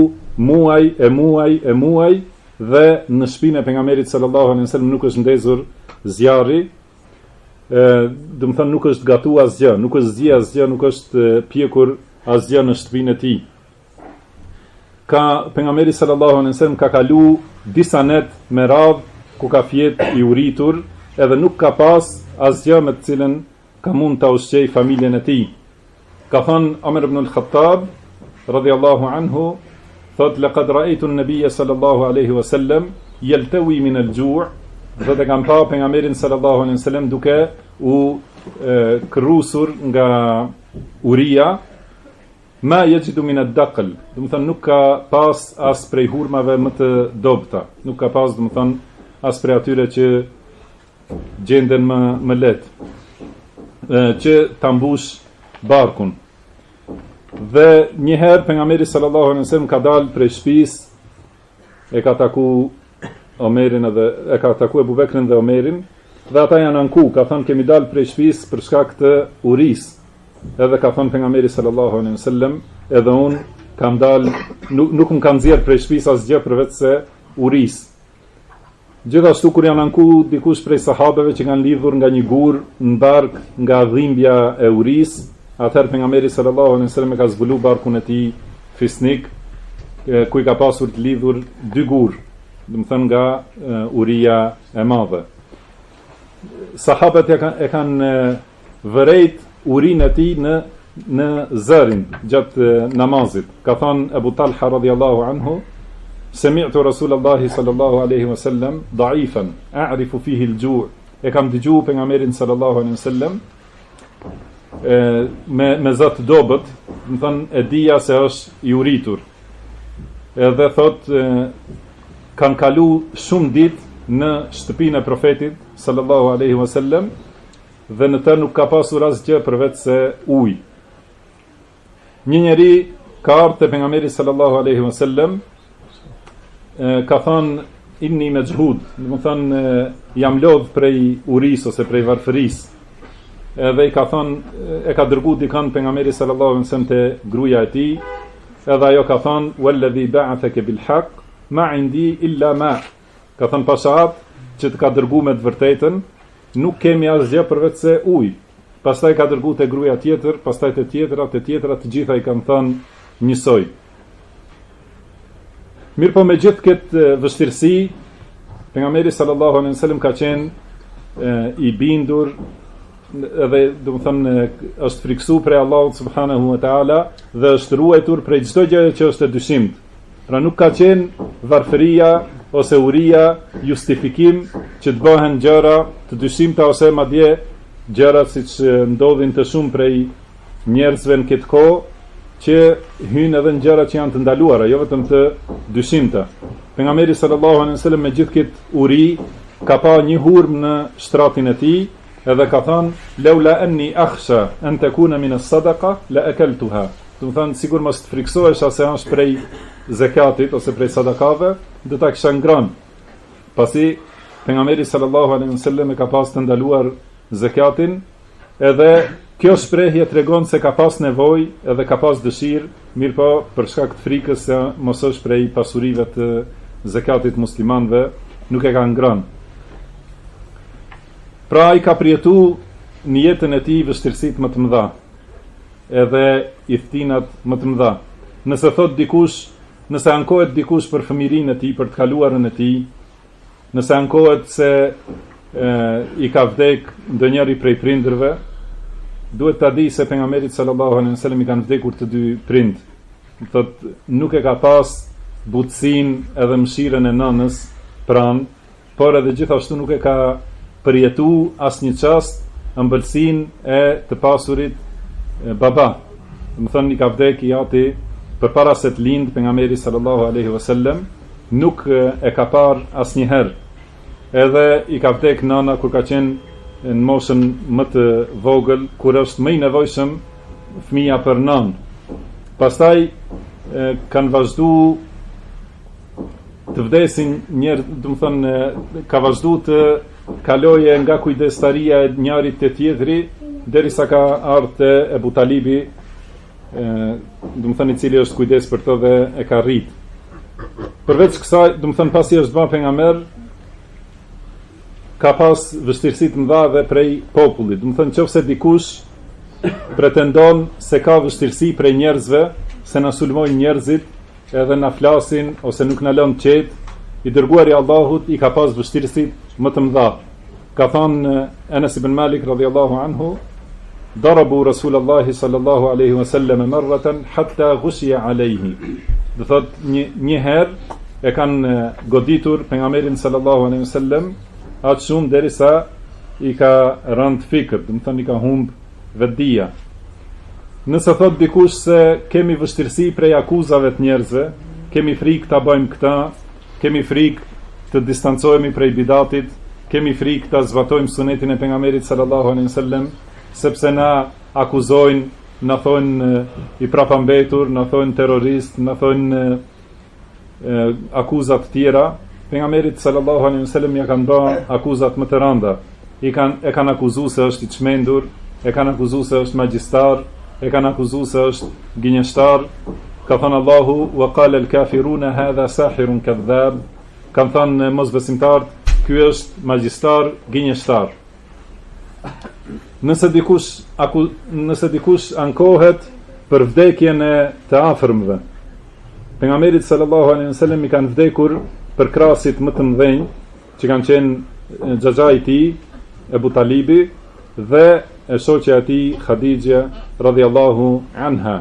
muaj dhe në shtëpinë e pejgamberit sallallahu alaihi wasallam nuk është ndezur zjarri, do të thënë nuk është gatuar asgjë, nuk është zgjer asgjë, nuk është pjekur asgjë në shtëpinë e tij. Pejgamberi sallallahu alaihi wasallam ka kalu disa net me radh ku ka fjet i uritur, edhe nuk ka pas asgjë me të cilën ka mund ta ushqej familjen e tij. Ka thënë Omer ibn al-Khattab radiyallahu anhu, thot laqad ra'aytu an-nabiyya sallallahu alaihi wasallam yaltawi min al-ju', do të kam pa pejgamberin sallallahu alaihi wasallam duke u krusur nga uria, ma yajidu min ad-daql, do të thënë nuk ka pas as prej hurmave më të dobta, nuk ka pas, do të thënë, as prej atyre që gjenden më lehtë, që ta mbush barkun. Dhe njëherë pejgamberi sallallahu alaihi wasallam ka dalë prej shtëpisë, e ka taku Omerin edhe e ka taku Ebu Bekrin dhe Omerin, dhe ata janë anku, ka thënë kemi dalë prej shtëpisë për shkak të urisë. Edhe ka thënë pejgamberi sallallahu alaihi wasallam, edhe unë kam dalë, nuk më kam nxjerr prej shtëpisë asgjë përveç se urisë. Gjithashtu kur janë anku dikush prej sahabeve që kanë lidhur nga një gur në bark nga dhimbja e urisë, atëherë pejgamberi sallallahu alaihi wasallam e ka zbulu barkun e tij fisnik, ku i ka pasur të lidhur dy gur, do të thënë nga uria e madhe. Sahabët e kanë vërejt urinë e tij në zërin gjatë namazit. Ka thënë Abu Talha radhiyallahu anhu, sami'tu Rasulullahi sallallahu alaihi wasallam da'ifan a'rifu fihi al-ju'. E kam dëgjuar pejgamberin sallallahu alaihi wasallam me zot dobët, do të thënë e dija se është i uritur. Edhe thot kanë kalu shumë ditë në shtëpinë e profetit sallallahu alaihi wasallam dhe në të nuk ka pasur asgjë përveç se ujë. Një njeri ka ardhur te pejgamberi sallallahu alaihi wasallam, ka thënë inni mejhud, do të thënë jam lodh prej urisë ose prej varfërisë. Edhe i ka thënë, e ka dërguar dikën pejgamberi sallallahu alaihi wasallam te gruaja e tij, edhe ajo ka thënë walladhi ba'athaka bil haqq ma indi illa ma. Ka thënë pashat që të ka dërguar me të vërtetën, nuk kemi asgjë përveç se ujë. Pastaj ka dërguar te gruaja tjetër, pastaj te tjetra, të gjitha i kanë thënë njësoj. Mirë po me gjithë këtë vështirësi, pejgamberi sallallahu alaihi wasallam ka qenë i bindur edhe do të thënë është friksuar prej Allahut subhanahu wa taala dhe është ruajtur prej çdo gjëje që është e dyshimt. Pra nuk ka qenë varfëria ose uria justifikim që të bëhen gjëra të dyshimta ose madje gjëra siç ndodhin të shumë prej njerëzve në këtë kohë që hynë edhe në gjëra që janë të ndaluara, jo vetëm të dyshimta. Pejgamberi sallallahu alaihi wasallam me gjithë këtë uri ka pa një hurm në shtratin e tij, edhe ka thënë laula anni akhsha an takuna min as-sadaqa la akaltuha. Do të thënë sigur mos të friksohesh se është prej zakatit ose prej sadakave, do ta kisha ngrënë. Pasi pejgamberi sallallahu alaihi wasallam e ka pas të ndaluar zakatin, edhe kjo shprehje tregon se ka pas nevojë edhe ka pas dëshirë mirë po për shkak të frikës se mos është prej pasurive të zakatit muslimanëve, nuk e ka ngrënë. Pra ai ka përjetu në jetën e tij vështirësitë më të mëdha, edhe i ftinat më të mëdha. Nëse ankohet dikush për fëmirinë e tij, për të kaluarën e tij, nëse ankohet se i ka vdek ndonjëri prej prindërve, duhet ta di se pejgamberi sallallahu alaihi wasallam i kanë vdekur të dy prind. Thotë nuk e ka pas butësinë edhe mëshirën e nënës pranë, por edhe gjithashtu nuk e ka përjetu asnjë çast ëmbëlsinë e të pasurit baba. Do të thonë i ka vdek i ati përpara se të lind pejgamberi sallallahu alaihi wasallam, nuk e ka parë asnjëherë. Edhe i ka vdek nëna kur ka qenë në moshën më të vogël, kur është më i nevojshëm fëmia për nënë. Pastaj kanë vazhdu të vdesin njerëz, do të thonë ka vazhdu të kaloje nga kujdestaria e njërit te tjetri derisa ka ardhur te Ebu Talibi, do të thonë i cili është kujdes për to dhe e ka rrit. Përveç kësaj, do të thonë pasi është bërë pejgamber, ka pas vështirësi të mëdha dhe prej popullit. Do të thonë nëse dikush pretendon se ka vështirësi prej njerëzve, se na sulmojnë njerëzit, edhe na flasin ose nuk na lën qet, i dërguari i Allahut i ka pas vështirësi më të mëdha. Ka thënë Anas ibn Malik radhiyallahu anhu, darabu Rasulullahi sallallahu alaihi wasallam marratan hatta ghushiya alayhi. Do thotë një herë e kanë goditur pejgamberin sallallahu alaihi wasallam atë shumë derisa i ka rënd fikër, do të thonë i ka humb vetdia. Nëse thot dikush se kemi vështirësi prej akuzave të njerëzve, kemi frikë ta bëjmë këta, kemi frikë të distancohemi prej bidatit, kemi frikë ta zbatojmë sunetin e pejgamberit sallallahu alaihi wasallam, sepse na akuzojnë, na thonë i prapambetur, na thonë terrorist, na thonë akuzat tjera. Pejgamberit sallallahu alaihi wasallam ja kanë bërë akuzat më të rënda. E kanë akuzuar se është i çmendur, e kanë akuzuar se është magjistar, e kanë akuzuar se është gënjeshtar. Ka thënë Allahu wa qala al-kafiruna hadha sahirun kadhab. Kanë thënë mosbesimtarët, ky është magjistar, gënjeshtar. Nëse dikush ankohet për vdekjen e të afërmëve, pejgamberit sallallahu alaihi wasallam i kanë vdekur për krasit më të mëdhenj, që kanë qenë xhaxha i tij, Ebu Talibi, dhe e shoqja e tij, Khadija radhiyallahu anha.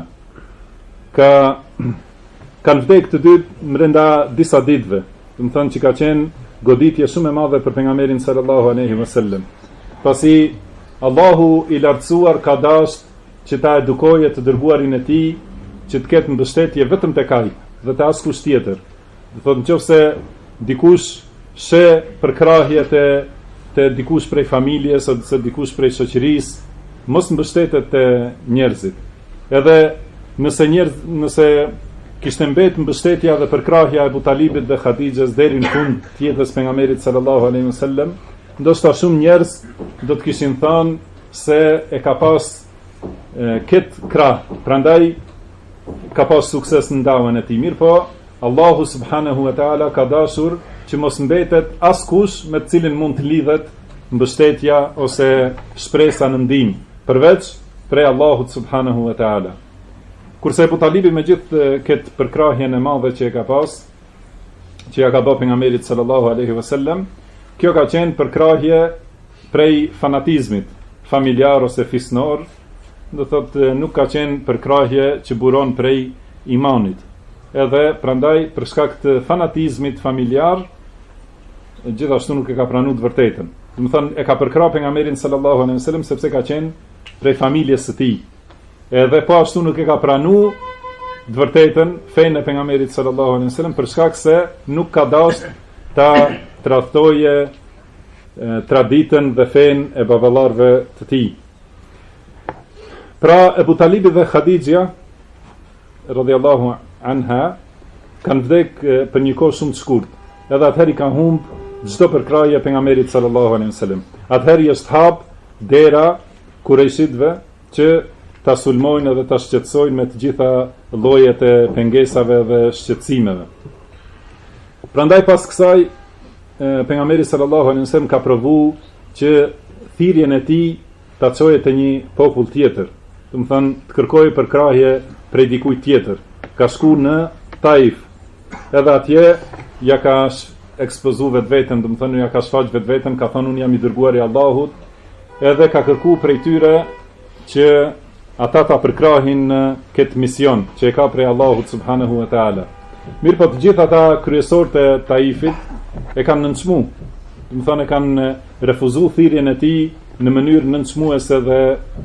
Kanë vdekur të dy brenda disa ditëve. Do të thonë që ka qenë goditje shumë e madhe për pejgamberin sallallahu alaihi wasallam. Pasi Allahu i lartësuar ka dashur që ta edukojë të dërguarin e tij, që të ketë mbështetje vetëm tek ai dhe te askush tjetër. Do thotë nëse dikush she përkrahje te dikush prej familjes ose dikush prej shoqërisë, mos mbështetet te njerëzit. Edhe nëse kishte mbetë mbështetja dhe përkrahja e Ebu Talibit dhe Khadijës deri në fund të jetës pejgamberit sallallahu alaihi wasallam, ndoshta shumë njerëz do të kishin thënë se e ka pas këtë krah, prandaj ka pas sukses në davën e tij. Mirë po, Allahu subhanahu wa ta'ala ka dashur që mos mbetet askush me të cilin mund të lidhet mbështetja ose shpresa në ndihmë, përveç prej Allahut subhanahu wa ta'ala. Kurse Ebu Talibi me gjithë këtë përkrahjen e madhe që e ka pas, që ja ka bërë pejgamberit sallallahu alaihi wasallam, kjo ka qenë përkrahje prej fanatizmit familjar ose fisnor, do thotë nuk ka qenë përkrahje që buron prej imanit. Edhe prandaj për shkak të fanatizmit familjar gjithashtu nuk e ka pranuar të vërtetën. Do të thonë e ka përkrahur pejgamberin sallallahu alaihi wasallam sepse ka qenë prej familjes së tij. Edhe po ashtu nuk e ka pranuar të vërtetën fenë e pejgamberit sallallahu alaihi wasallam për shkak se nuk ka dashur ta tradhtoje traditën dhe fenë e baballarëve të tij. Pra Ebu Talibi dhe Khadija radhiyallahu anha kanë vdek për një kohë shumë të shkurtë. Edhe atëherë i ka humb çdo përkrahje pejgamberit sallallahu alaihi wasallam. Atëherë është hap dera kurejshitëve që ta sulmojnë edhe ta shqetësojnë me të gjitha llojet e pengesave dhe shqetësimeve. Prandaj pas kësaj pejgamberi sallallahu alaihi wasallam ka provu që thirrjen e tij ta çojë te një popull tjetër, do të thonë të kërkojë përkrahje prej dikujt tjetër. Ka shku në Taif, edhe atje ja ka ekspozu vetveten, do të thonë ja ka shfaq vetveten, ka thonë unë jam i dërguar i Allahut, edhe ka kërku prej tyre që ata ta përkrahin në këtë mision që e ka prej Allahut subhanahu wa taala. Mirë po të gjithë ata kryesorët e Taifit e kanë nënçmu, do të thonë e kanë refuzu thirrjen e tij në mënyrë nënçmuese dhe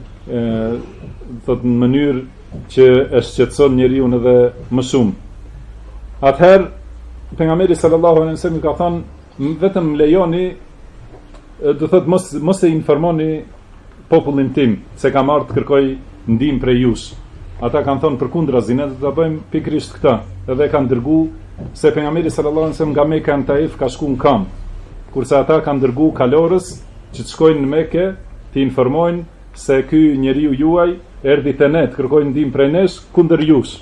në mënyrë që e shqetëson njeriu edhe më shumë. Atëherë pejgamberi sallallahu alaihi wasallam ka thënë vetëm lejoni, do thotë mos e informoni popullin tim se kam ardhur të kërkoj ndihmë prej jush. Ata kanë thonë përkundrazi, ne do ta bëjmë pikërisht këtë. Edhe kanë dërgu se pejgamberi sallallahu alaihi wasallam nga Mekka në Taif ka shkuar në kamp, kurse ata kanë dërgu kalorës që të shkojnë në Mekë të informojnë se ky njeriu juaj erdhi te ne të kërkojë ndihmë prej nesh kundër jush.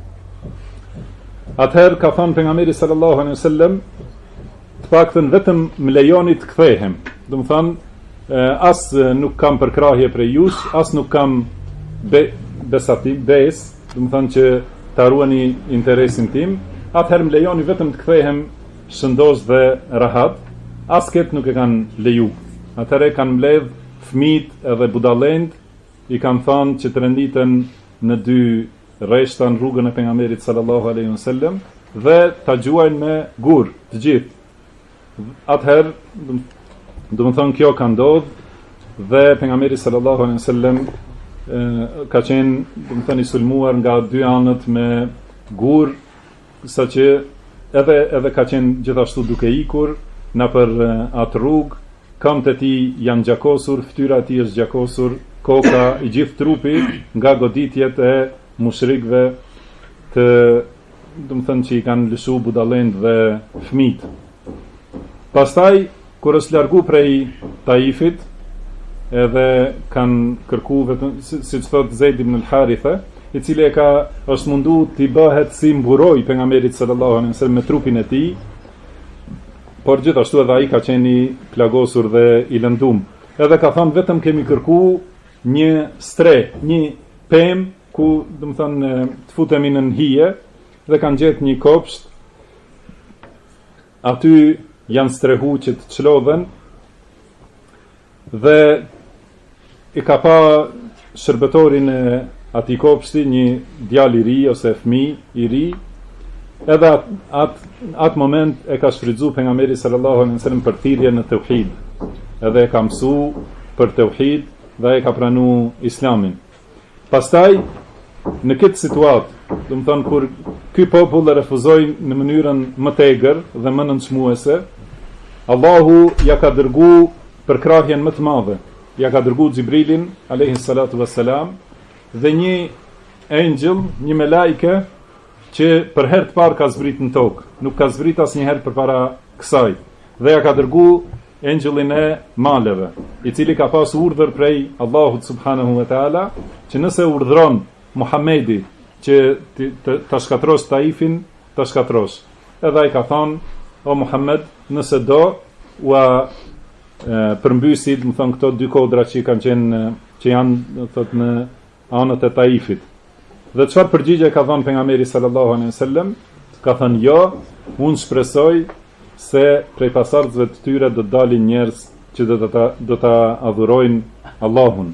Atëherë ka thënë pejgamberi sallallahu alaihi wasallam, të paktën vetëm më lejoni të kthehem. Do të thonë as nuk kam përkrahje prej jush, as nuk kam besati, do të thonë që ta ruani interesin tim, atëherë më lejoni vetëm të kthehem shëndosh dhe rahat, as këtë nuk e kanë leju. Atëherë kanë mbledh fëmijët edhe budallënt, i kanë thënë që të renditen në dy rreshta në rrugën e pejgamberit sallallahu alaihi wasallam dhe ta gjuajnë me gur të gjithë. Atëherë, do të thonë kjo ka ndodhur dhe pejgamberi sallallahu alaihi wasallam ka qenë, do të thënë, i sulmuar nga dy anët me gur, saqë edhe ka qenë gjithashtu duke ikur na për atë rrugë, këmbët e tij janë gjakosur, fytyra e tij është gjakosur, koka, i gjithë trupi nga goditjet e mushrikëve të, do të thënë, që i kanë lëshu budallënt dhe fëmijët. Pastaj kur është largu prej Taifit, edhe kanë kërku vetëm, siç thot Zeid ibn al-Haritha, i cili është mundu t'i bëhet si mburoj pejgamberit sallallahu alaihi wasallam me trupin e tij, por gjithashtu edhe ai ka qenë i plagosur dhe i lëndum. Edhe ka thënë vetëm kemi kërku një stre, një pemë ku, do të thonë, të futemi në hije, dhe kanë gjetë një kopsht. Aty janë strehu që të çlodhen dhe i ka pa shërbetorin e atij kopshti një djalë i ri ose fëmijë i ri. Edhe atë moment e ka shfrytzuar pejgamberi sallallahu alaihi wasallam për thirrje në tauhid. Edhe e ka mësuar për tauhid dhe e ka pranuar Islamin. Pastaj në këtë situatë, do të thonë kur ky popull e refuzoi në mënyrën më të egër dhe më nënçmuese, Allahu ja ka dërguar përkrahjen më të madhe. Ja ka dërguar Xhibrilin alayhi salatu wassalam dhe një engjëll, një melajke që për herë të parë ka zbrit në tokë, nuk ka zbrit asnjëherë përpara kësaj. Dhe ja ka dërguar engjëllin e maleve, i cili ka pas urdhër prej Allahut subhanahu wa taala që nëse urdhron Muhamedi që ta shkatrosh Taifin, ta shkatrosh. Edhe ai ka thonë, o Muhammed, nëse do ua përmbysit, më thonë, këto dy kodra që kanë qenë, që janë thot në anët e Taifit. Dhe çfarë përgjigje ka thënë pejgamberi sallallahu alaihi wasallam? Ka thënë jo, unë shpresoj se prej pasardhësve të tyre do të dalin njerëz që do ta adhurojnë Allahun.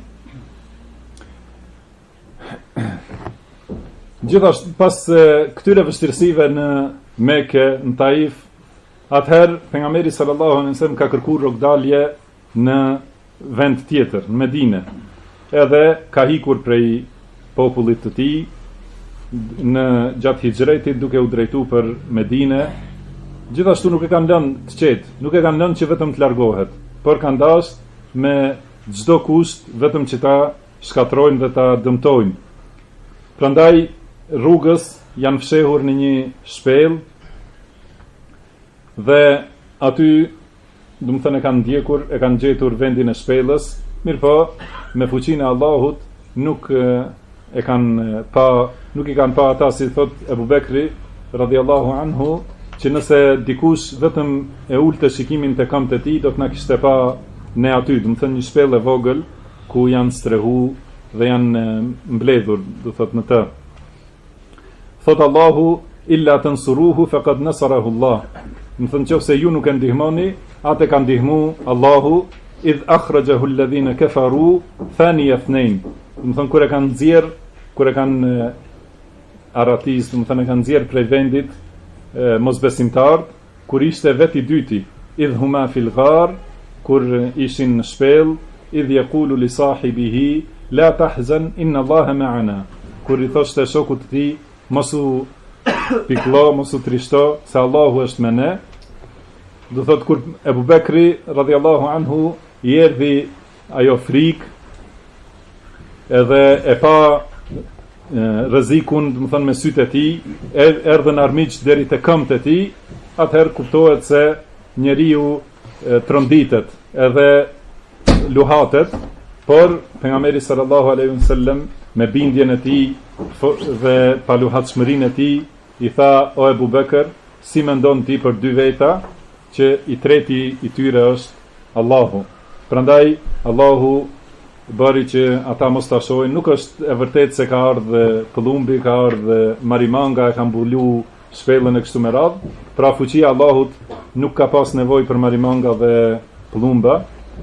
Gjithashtu pas këtyre vështirësive në Mekë, në Taif, atëherë pejgamberi sallallahu alaihi wasallam ka kërkuar rrogdalje në vend tjetër, në Medinë. Edhe ka hikur prej popullit të tij në gjatë hijretit duke u drejtuar për Medinë. Gjithashtu nuk e kanë lënë të qetë, nuk e kanë lënë që vetëm të largohet, por kanë dashur me çdo kusht vetëm që ta shkatrojnë dhe ta dëmtojnë. Prandaj rrugës janë fshehur në një shpellë dhe aty, do të thënë, e kanë ndjekur, e kanë gjetur vendin e shpellës, mirëpo me fuqinë e Allahut nuk i kanë pa ata, si thot Ebu Bekri radhiyallahu anhu, që nëse dikush vetëm e ulte shikimin të këmbët e tij, do të na kishte pa ne aty, do të thënë një shpellë e vogël ku janë strehu dhe janë mbledhur, do thot në të. Thot Allahu, illa tansuruhu faqad nasarahu Allah. Do thënë nëse ju nuk e ndihmoni, atë ka ndihmu Allahu, idh akhrajahu alladhina kafaru thaniya ithnain. Do thënë kur e kanë aratis, do thënë e kanë nxjerr prej vendit mosbesimtar, kur ishte veti dyti, idh huma fil ghar, kur ishin në shpellë, idh yaqulu li sahibihi la tahzan inna Allaha ma'ana, kur i thoshte shokut të tij, mos u piklo, mos u trishto, se Allahu është me ne. Do thot kur Ebu Bekri radhiyallahu anhu i erdhi ajo frikë, edhe e pa rrezikun, do të thënë me sytë e tij, erdhën armiq deri te këmbët e tij, atëherë kuptohet se njeriu tronditet edhe luhatet, por pejgamberi sallallahu alaihi wasallam me bindjen e tij dhe pa luhatshmërinë e tij i tha: o Ebu Bekër, si mendon ti për dy veta, që i treti i tyre është Allahu. Prandaj Allahu bëri që ata mos ta shohin, nuk është e vërtetë se ka ardhur pëllumbi, ka ardhur marimanga, e ka mbulu shpellën e kështu me radhë. Pra fuqia e Allahut nuk ka pas nevojë për marimanga dhe pëllumba.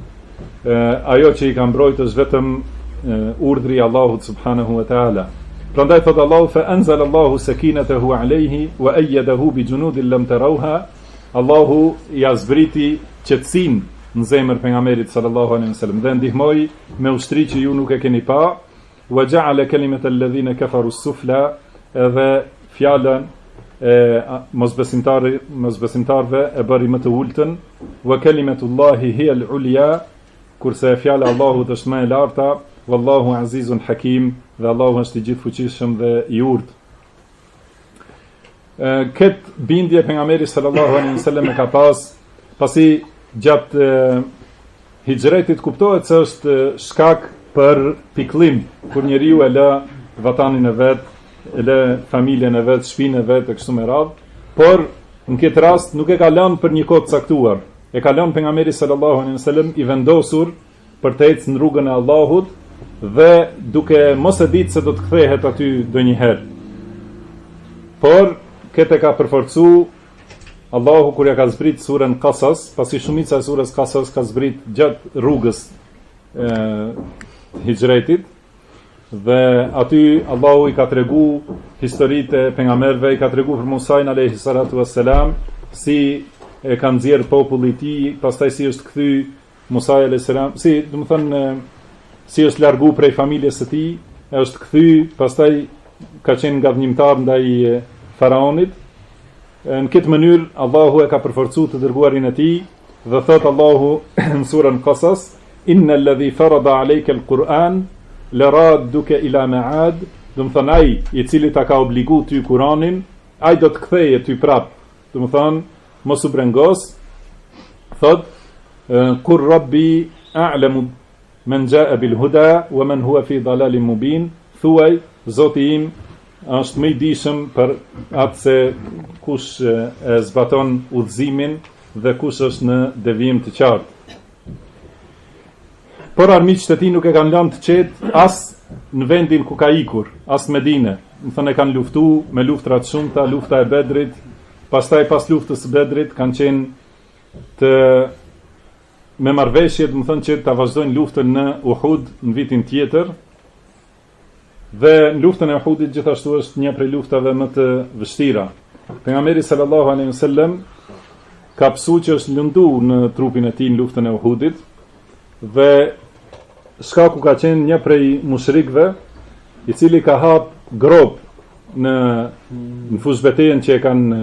Ajo që i ka mbrojtë është vetëm urdhri i Allahut subhanahu wa taala. Prandaj thot Allahu, fa anzala Allahu sakinatahu alayhi wa ayyadahu bi junudin lam tarawha. Allahu ja zbriti qetësinë në zemër pejgamberit sallallahu alaihi wasallam dhe ndihmoi me ushtri që ju nuk e keni pa. Wa ja'ala kalimata alladhina kafaru as-sufla, edhe fjalën e mosbesimtarëve e bëri më të ultën. Wa kalimatullahi hiya al-ulya, kurse fjala e Allahut është më e larta. Wallahu azizun hakim, dhe Allahu është i gjithfuqishëm dhe i urtë. Këtë bindje pejgamberi sallallahu alaihi wasallam e ka pasi gjatë hijretit kuptohet se është shkak për pikëllim, kur njeriu e lë vatanin e vet, e lë familjen e vet, shtëpinë e vet e kështu me radhë, por në këtë rast nuk e ka lënë për një kohë të caktuar. E ka lënë pejgamberi sallallahu alaihi wasallam i vendosur për të ecë në rrugën e Allahut dhe duke mos e ditë se do të kthehet aty ndonjëherë. Por këtë ka përforcu Allahu kur ja ka zbrit surën Qasas, pasi shumica e surës Qasas ka zbrit gjatë rrugës hijretit, dhe aty Allahu i ka tregu historitë e pejgamberëve, i ka tregu për Musajin alayhi salatu wassalam, si e ka nxjerr populli i tij, pastaj si është kthy Musa alayhi salam, si do të thonë si është largu prej familjes së tij, është kthy, pastaj ka qenë gabimtar ndaj faraonit. Në këtë mënyrë Allahu e ka përforcuar të dërguarin e tij dhe thot Allahu në surën Qasas: innal ladhi farada alayka al-Quran laradduka ila ma'ad, do të thonë ai i cili ta ka obliguar ty Kur'anin, ai do të kthehet ty prap. Do të thonë mos u brengos. Thot: kur rabbi a'lamu man jaa bil huda wa man huwa fi dalalin mubin, thuaj Zoti im është më i dijshëm për atë se kush e zbaton udhëzimin dhe kush është në devijim të qartë. Por armiqtë e tij nuk e kanë lënë të qetë as në vendin ku ka ikur, as në Medinë. Do thonë e kanë luftuar me luftra të shumta, lufta e Bedrit, pastaj pas luftës së Bedrit kanë qenë me marrëveshje, do të thonë që ta vazhdojnë luftën në Uhud në vitin tjetër. Dhe në luftën e Uhudit gjithashtu është një prej luftave më të vështira. Pejgamberi sallallahu alaihi wasallam ka pësu që është lëndu në trupin e tij në luftën e Uhudit, dhe shkaku ka qenë një prej mushrikëve i cili ka hap grob në fushbetejën që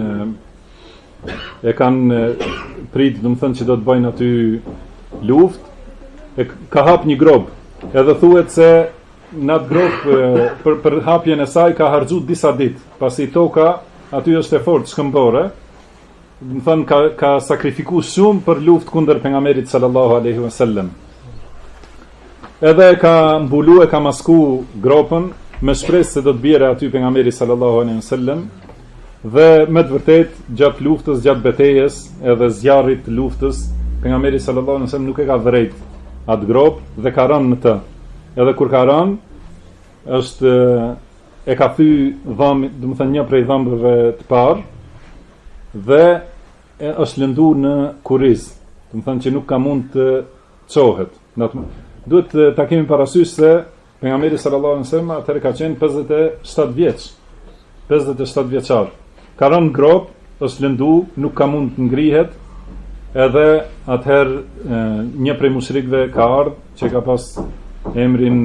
e kanë prit, do të thënë që do të bëjnë aty luftë, ka hap një grob, edhe thuhet se në atë grob për hapjen e saj ka harxhu disa ditë, pasi toka aty është e fortë shkëmbore, do të thënë ka sakrifikuar shumë për luftë kundër pejgamberit sallallahu alaihi wasallam. edhe ka mbulu e ka masku gropën me shpresë se do të bjerë aty pejgamberi sallallahu alaihi wasallam. Dhe me të vërtet gjatë luftës, gjatë betejës edhe zjarrit të luftës, pejgamberi sallallahu alaihi wasallam nuk e ka vrejt atë grop dhe ka rënë në të. Edhe kur ka rënë, është e ka thy dhëm, do të thënë një prej dhëmbëve të parë dhe është lëndu në kuriz, do të thënë që nuk ka mund të çohet. Duhet ta kemi parasysh se pejgamberi sallallahu alaihi wasallam atëherë ka qenë 57 vjeç. 57 vjeçar. Ka rënë grop, është lëndu, nuk ka mund të ngrihet, edhe atëherë një prej mushrikëve ka ardhur që ka pas emrin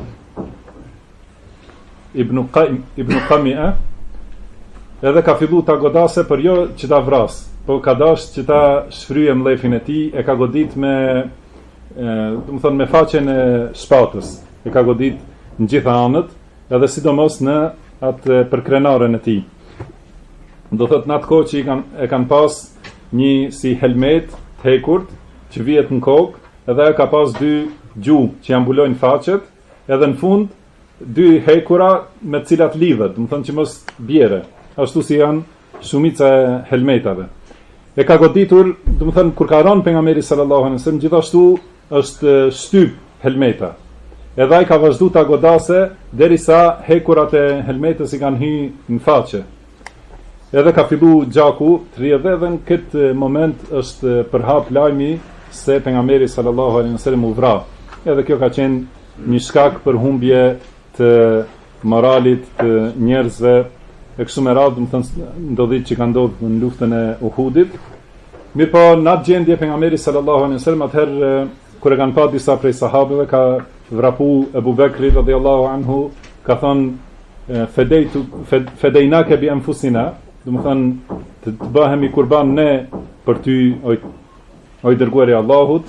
Ibn Qami'a, edhe ka fillu ta godase për jo që ta vras, po ka dash që ta shfryje mllefin e tij, e ka godit me do të thonë me faqen e shpatës, e ka godit në gjitha anët, edhe sidomos në atë përkrenaren e tij. Do thot në atë kohë që e kanë pas një si helmet të hekurt që vihet në kokë, edhe ka pas dy gjuhë që janë mbulojnë faqet, edhe në fund dy hekura me të cilat lidhet, do të thonë që mos bjerë, ashtu si janë shumica e helmetave. E ka goditur, do të thonë kur ka rënë pejgamberi sallallahu alaihi wasallam, gjithashtu është shtyp helmeta. Edhe ai ka vazhduar ta godase derisa hekurat e helmetës i kanë hyrë në faqe. Edhe ka fillu gjaku të rrjedhë, edhe në këtë moment është përhap lajmi se pejgamberi sallallahu alaihi wasallam u vra. Edhe kjo ka qenë një shkak për humbje të moralit të njerëzve e kështu me radhë, do të thënë ndodhit që ka ndodhur në luftën e Uhudit. Mirpo në atë gjendje pejgamberi sallallahu alaihi wasallam atëherë kur e kanë pa disa prej sahabëve, ka vrapu Ebu Bekri radhiyallahu anhu, ka thënë fedejnake bi anfusina, do të thënë të bëhemi kurban ne për ty o i dërguari i Allahut.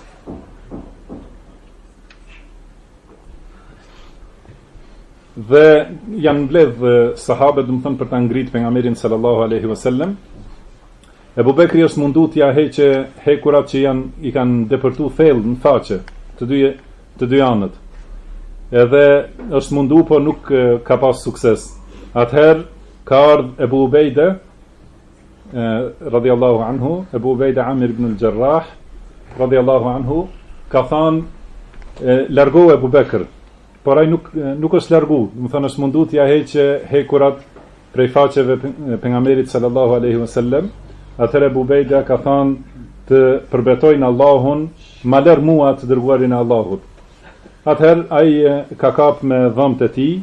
Dhe janë mbledh sahabët, do të thënë për ta ngritur pejgamberin sallallahu alaihi wasallam. Ebu Bekri është mundu t'ja heqe hekurat që i kanë depërtu thellë në faqe të dy anët. Edhe është mundu, po nuk ka pas sukses. Atëherë ka ardhur Ebu Ubejde radhiyallahu anhu, Ebu Ubejde Amir ibn al-Jarrah radhiyallahu anhu, ka thënë largohu Ebu Bekr, por ai nuk është largu, do të thënë është mundu t'ja heqe hekurat prej faqeve pejgamberit sallallahu alaihi wasallam. Atëherë Ebu Ubejde ka thënë të përbetojnë Allahun, ma lër mua të dërguarin e Allahut. Atëherë ai ka kap me dhëmbët e tij,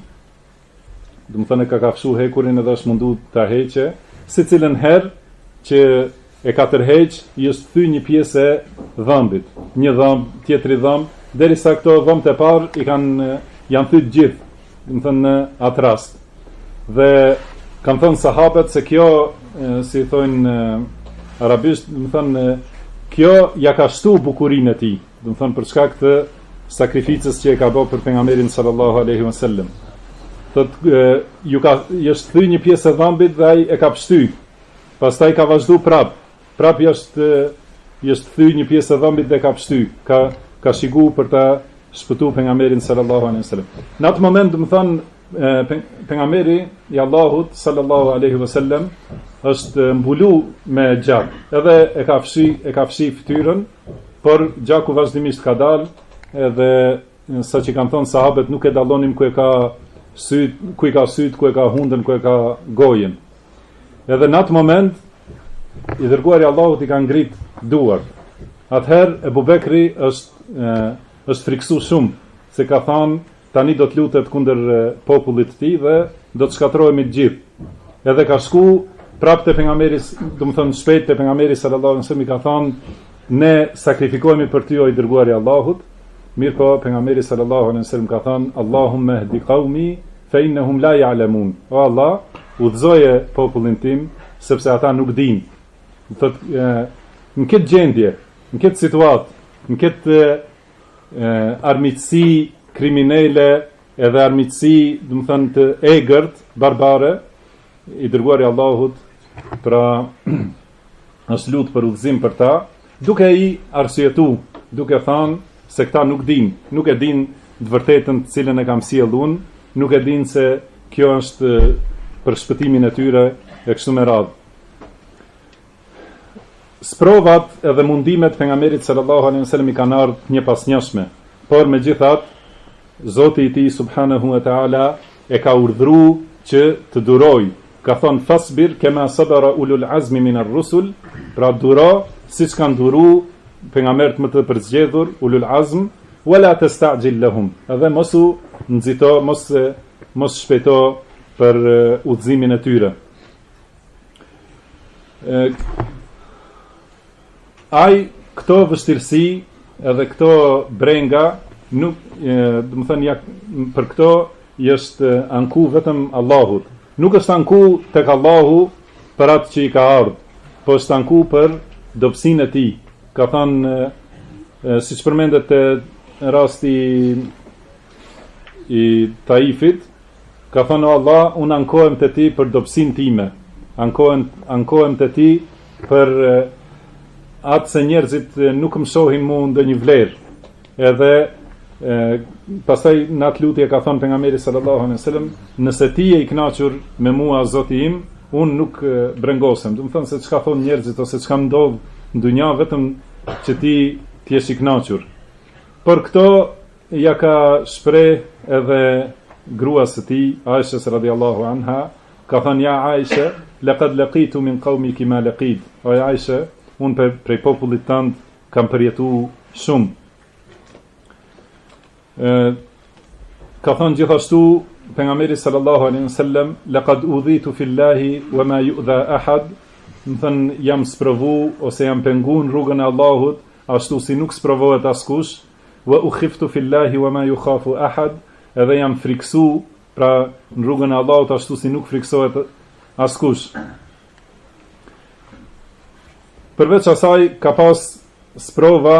do të thënë ka kafshu hekurin edhe është mundu ta heqe, secilën herë që e ka tërheq, i është thy një pjesë e dhëmbit, një dhëmb, tjetri dhëmb, derisa këto dhëmbët e parë janë thyt gjithë, do të thënë në atë rast. Dhe kanë thënë sahabët se kjo, si thonë arabisht, do të thënë kjo ja ka shtu bukurinë e tij, do të thënë për shkak të sakrificës që e ka bërë për pejgamberin sallallahu alaihi wasallam. Thotë ju është thy një pjesë e dhëmbit dhe ai e ka pshty. Pastaj ka vazhdu prap është thy një pjesë e dhëmbit dhe ka pshty. Ka shigu për ta shpëtuar pejgamberin sallallahu alaihi wasallam. Në atë moment, do të thonë pejgamberi i Allahut sallallahu alaihi wasallam është mbulu me gjak. Edhe e ka fshi fytyrën, por gjaku vazhdimisht ka dalë, edhe sa që kanë thonë sahabët nuk e dallonin ku i ka syt, ku e ka hundën, ku e ka gojën. Edhe në atë moment i dërguari i Allahut i ka ngrit duart. Atëherë Ebu Bekri është friksu shumë, se ka thënë tani do të lutet kundër popullit të tij dhe do të shkatërrohemi të gjithë. Edhe ka shku prapë te pejgamberi, do të thonë shpejt te pejgamberi sallallahu alaihi wasallam, i ka thënë ne sakrifikohemi për ty o i dërguari i Allahut. Mirpo pejgamberi sallallahu alaihi wasallam ka thënë Allahumma hdi qaumi fa innahum la ya'lamun. O Allah, udhëzoje popullin tim sepse ata nuk dinë. Do thotë në këtë gjendje, në këtë situatë, në këtë armiqësi kriminale edhe armiqësi, do të thënë të egërt, barbare, i dërguari i Allahut pra është lut për udhëzim për ta, duke i arsyetu, duke thënë se këta nuk e din të vërtetën të cilën e kam sjellë unë, nuk e dinë se kjo është për shpëtimin e tyre e kështu me radhë. Sprovat edhe mundimet pejgamberit sallallahu alaihi wasallam i kanë ardhur një pas njëshme, por megjithatë Zoti i tij subhanahu wa taala e ka urdhëruar që të duroj. Ka thonë fasbir kema sabara ulul azmi min ar-rusul, pra duro siç kanë duru pejgamberët më të përzgjedhur ulul azm, wala tastajil lahum. Edhe mos u nxito, mos shpejto për udhëzimin e tyre. Këto vështirësi edhe këto brenga nuk, do të thënë, për këto është anku vetëm Allahut. Nuk është anku tek Allahu për atë që i ka ardhur, po është anku për dobësinë e tij. Ka thënë, siç përmendet te rasti i Taifit, ka thënë Allah, unë ankohem te ti për dobësinë time. Ankohem te ti për atë se njerëzit nuk më shohin mu ndonjë vlerë. Edhe pastaj në atë lutje ka thënë pejgamberi sallallahu alaihi wasallam, nëse ti je i kënaqur me mua Zoti im, unë nuk brengosem. Do të thonë se çka thonë njerëzit ose çka ndodh në dunja, vetëm që ti jesh i kënaqur. Por këto ja ka shpreh edhe gruas së tij, Aisha radhiyallahu anha, ka thënë ja Aisha, laqad laqitu min qaumiki ma laqid. O Aisha, unë prej popullit tënd kam përjetuar shumë. Ka thënë gjithashtu pejgamberi sallallahu alaihi wasallam, laqad udhitu fillahi wa ma yu'dha ahad, do të thënë jam sprovu ose jam penguar në rrugën e Allahut ashtu si nuk sprovohet askush, wa ukhiftu fillahi wa ma yukhafu ahad, edhe jam friksu pra në rrugën e Allahut ashtu si nuk friksohet askush. Përveç asaj ka pas sprova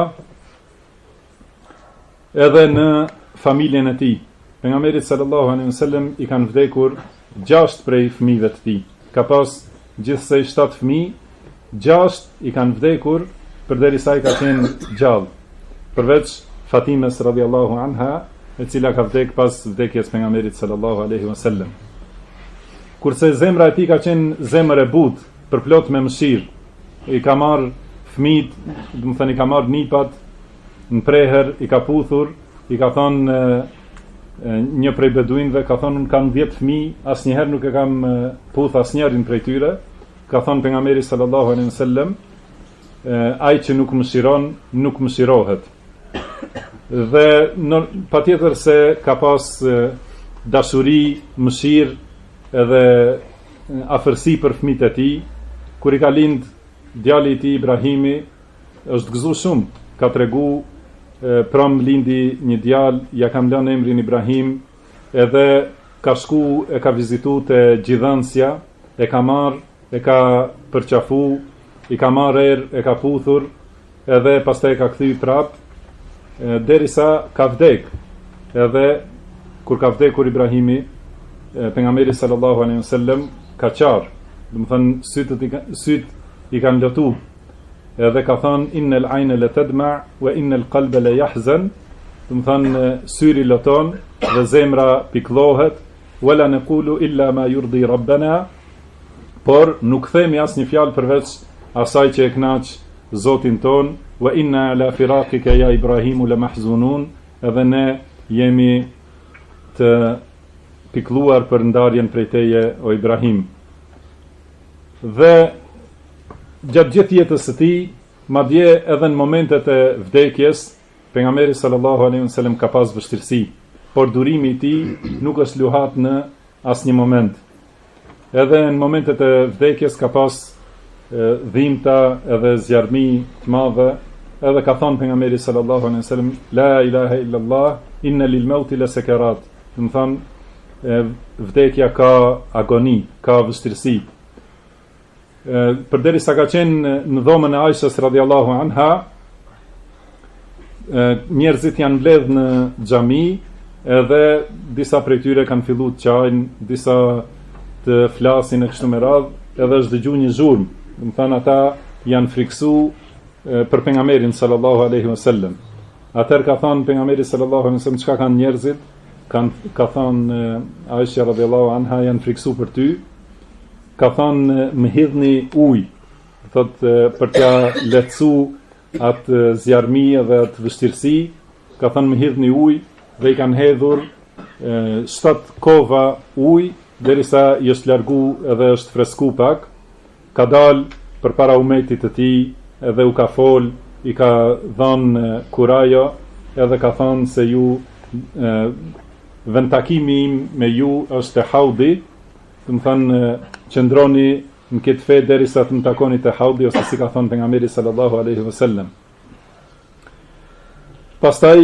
edhe në familjen e tij. Pejgamberi sallallahu alaihi wasallam i kanë vdekur 6 prej fëmijëve të tij. Ka pas gjithsej 7 fëmijë, 6 i kanë vdekur përderisa ai ka qenë gjallë. Përveç Fatimes radhiyallahu anha, e cila ka vdekur pas vdekjes pejgamberit sallallahu alaihi wasallam. Kurse zemra e tij ka qenë zemër e butë, përplot me mëshirë. I ka marr fëmijët, do të thënë i ka marr nipat në preher, i ka puthur, i ka thonë një prej beduinëve, ka thonë unë kam 10 fëmijë, asnjëherë nuk e kam puth asnjërin prej tyre. Ka thonë pejgamberi sallallahu alaihi wasallam, ai që nuk mëshiron, nuk mëshirohet. Dhe patjetër se ka pas dashuri, mëshirë edhe afërsi për fëmijët e tij. Kur i ka lind djali i tij Ibrahimi, është gëzuar shumë, ka tregu pram lindi një djalë, ja kam lënë emrin Ibrahim, edhe ka shku e ka vizitu te gjithënsja, e ka marr, e ka përqafu, i ka marr erë, e ka puthur, edhe pastaj e ka kthy prap, derisa ka vdek. Edhe kur ka vdekur Ibrahimi, pejgamberi sallallahu alaihi wasallam ka qarë, do të thënë syt i kanë lotu. Edhe ka thënë innal ayna la tadma wa innal qalba la yahzan, do të thënë syri loton dhe zemra pikëllohet, wala naqulu illa ma yurdi rabbana, por nuk themi asnjë fjalë përveç asaj që e kënaq Zotin ton, wa inna ala firaqika ya Ibrahimu la mahzunun, edhe ne jemi të pikëlluar për ndarjen prej teje o Ibrahim. Dhe gjatë gjithë jetës së tij, madje edhe në momentet e vdekjes, pejgamberi sallallahu alaihi wasallam ka pas vështirësi, por durimi i tij nuk është luhat në asnjë moment. Edhe në momentet e vdekjes ka pas dhimbta edhe zjarmi të mëdha, edhe ka thënë pejgamberi sallallahu alaihi wasallam, la ilaha illa Allah, inna lil mauti la sakarat. Do të thonë vdekja ka agoni, ka vështirësi. Përderisa ka qenë në dhomën e Aishës radhiyallahu anha, njerëzit janë mbledh në xhami, edhe disa prej tyre kanë filluar të çajin, disa të flasin e kështu me radhë, edhe është dëgjuar një zhurmë. Do të thënë ata janë friksu për pejgamberin sallallahu alaihi wasallam. Atëherë ka thënë pejgamberi sallallahu alaihi wasallam, çka kanë njerëzit? Ka thënë Aisha radhiyallahu anha, janë friksu për ty. Ka thënë më hidhni ujë, thotë për t'ja lehtësu atë zjarmi dhe atë vështirësi. Ka thënë më hidhni ujë dhe i kanë hedhur 7 kova ujë derisa i është largu edhe është fresku pak. Ka dalë përpara umetit të tij edhe u ka fol, i ka dhënë kurajo edhe ka thënë se ju vendtakimi im me ju është e haudi, të më thënë qëndroni në këtë fe derisa të më takoni të haudi, ose si ka thënë pejgamberi sallallahu alaihi wasallam. Pastaj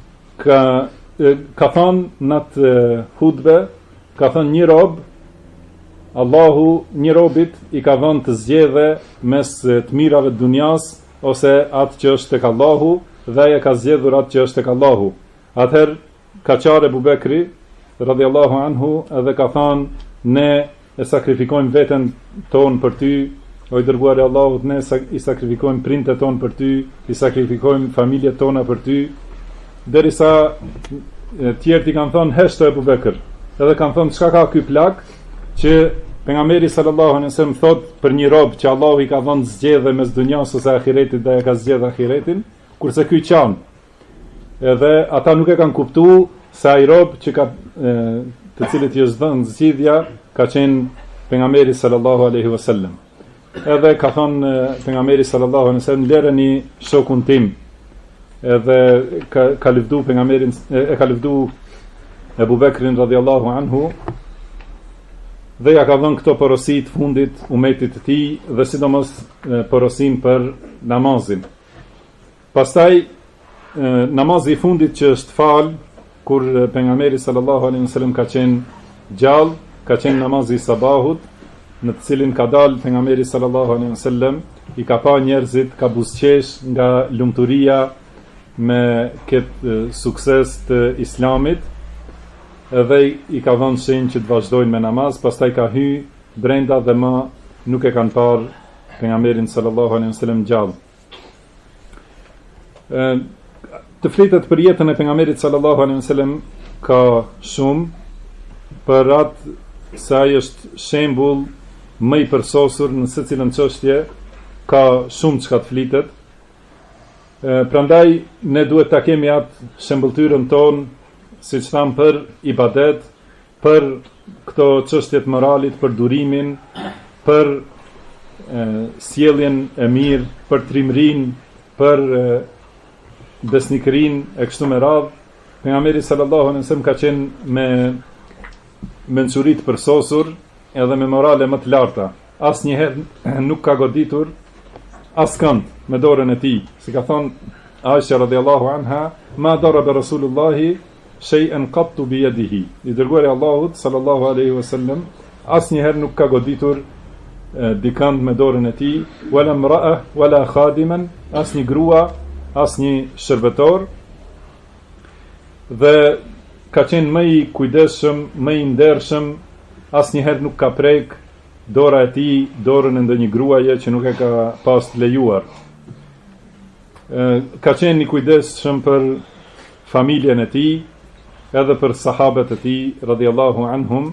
ka thënë në atë hutbe, ka thënë një rob, Allahu një robit i ka dhënë të zgjedhë mes të mirave të dunjas ose atë që është tek Allahu, dhe ai e ka zgjedhur atë që është tek Allahu. Atëherë ka qarë Abu Bekri radhiyallahu anhu edhe ka thënë ne e sakrifikojmë veten tonë për ty, o i dërguari i Allahut, ne i sakrifikojmë prindët tonë për ty, i sakrifikojmë familjet tona për ty, derisa tjerët i kanë thënë heshto Abu Bekr. Edhe kanë thënë çka ka ky plak që pejgamberi sallallahu alaihi wasallam thot për një rob që Allahu i ka dhënë zgjedhje mes dunjas ose ahiretit, dhe e ka zgjedhur ahiretin, kurse ky qan. Edhe ata nuk e kanë kuptuar se ai rob që ka të cilët i është dhënë zgjidhja ka qenë pejgamberi sallallahu alaihi wasallam. Edhe ka thënë pejgamberi sallallahu alaihi wasallam, lëreni shokun tim. Edhe ka lëvdu pejgamberin, e ka lëvdu Abu Bekrin radhiyallahu anhu, dhe ja ka dhënë këto porosi të fundit umetit të tij, dhe sidomos porosin për namazin. Pastaj namazi i fundit që është fal, kur pejgamberi sallallahu alaihi wasallam ka qenë gjallë, ka qenë namazi i sabahut, në të cilin ka dalë pejgamberi sallallahu alaihi wasallam, i ka pa njerëzit, ka buzëqesh nga lumturia me këtë sukses të islamit, edhe i ka dhënë shenjë që të vazhdojnë me namaz. Pastaj ka hyrë brenda dhe më nuk e kanë parë pejgamberin sallallahu alaihi wasallam gjallë. Të flitet për jetën e pejgamberit sallallahu alaihi wasallam ka shumë, për atë se ai është shembull më i përsosur në secilën çështje, ka shumë çka të flitet. Prandaj ne duhet ta kemi atë shembulltyrën tonë, si që thamë, për ibadet, për këto çështjet moralit, për durimin, për sjelljen e mirë, për trimrin, për besnikërin e kështu me radhë. Pejgamberi sallallahu alaihi wasallam ka qenë me mençuri të përsosur edhe me morale më të larta. Asnjëherë nuk ka goditur askënd me dorën e tij. Si ka thonë Aisha radhiyallahu anha, ma daraba Rasulullahi shay'an qattu bi yadihi. I dërguari i Allahut sallallahu alaihi wasallam asnjëherë nuk ka goditur dikand me dorën e tij, wala imra'a wala khadiman, asnjë grua, asnjë shërbetor, dhe ka qenë më i kujdesshëm, më i ndershëm, asnjëherë nuk ka prek dora e tij dorën e ndonjë gruaje që nuk e ka pas të lejuar. Ka qenë i kujdesshëm për familjen e tij, edhe për sahabët e tij radhiyallahu anhum.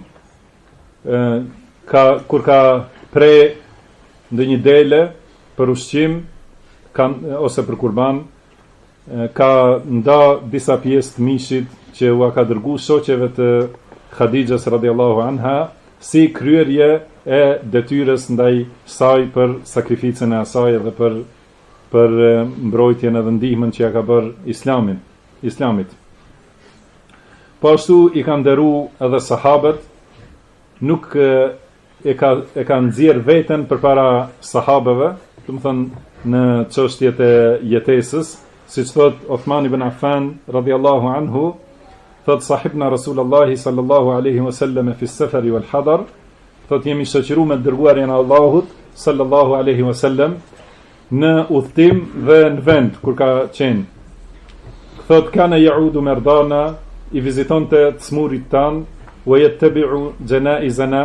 Kur ka pre ndonjë dele për ushqim ose për kurban, ka nda disa pjesë të mishit që u ka dërguar shoqeve të Khadijës radhiyallahu anha, si kryerje e detyrës ndaj saj për sakrificën e asaj dhe për mbrojtjen edhe ndihmën që ja ka bërë islamit. Po ashtu i kanë nderu edhe sahabët, nuk e ka nxjerr veten përpara sahabëve, do të thënë në çështjet e jetesës, siç thot Uthman ibn Affan radhiyallahu anhu, thot sahibna Rasulullah sallallahu alaihi wasallam fi as-safar wal hadar, thot jemi shoqëruar me dërguarin e Allahut sallallahu alaihi wasallam në udhtim dhe në vend kur ka qenë. Thot kana yaudu merdana, i vizitonte të smurit tan, wa yattabi'u janaizana,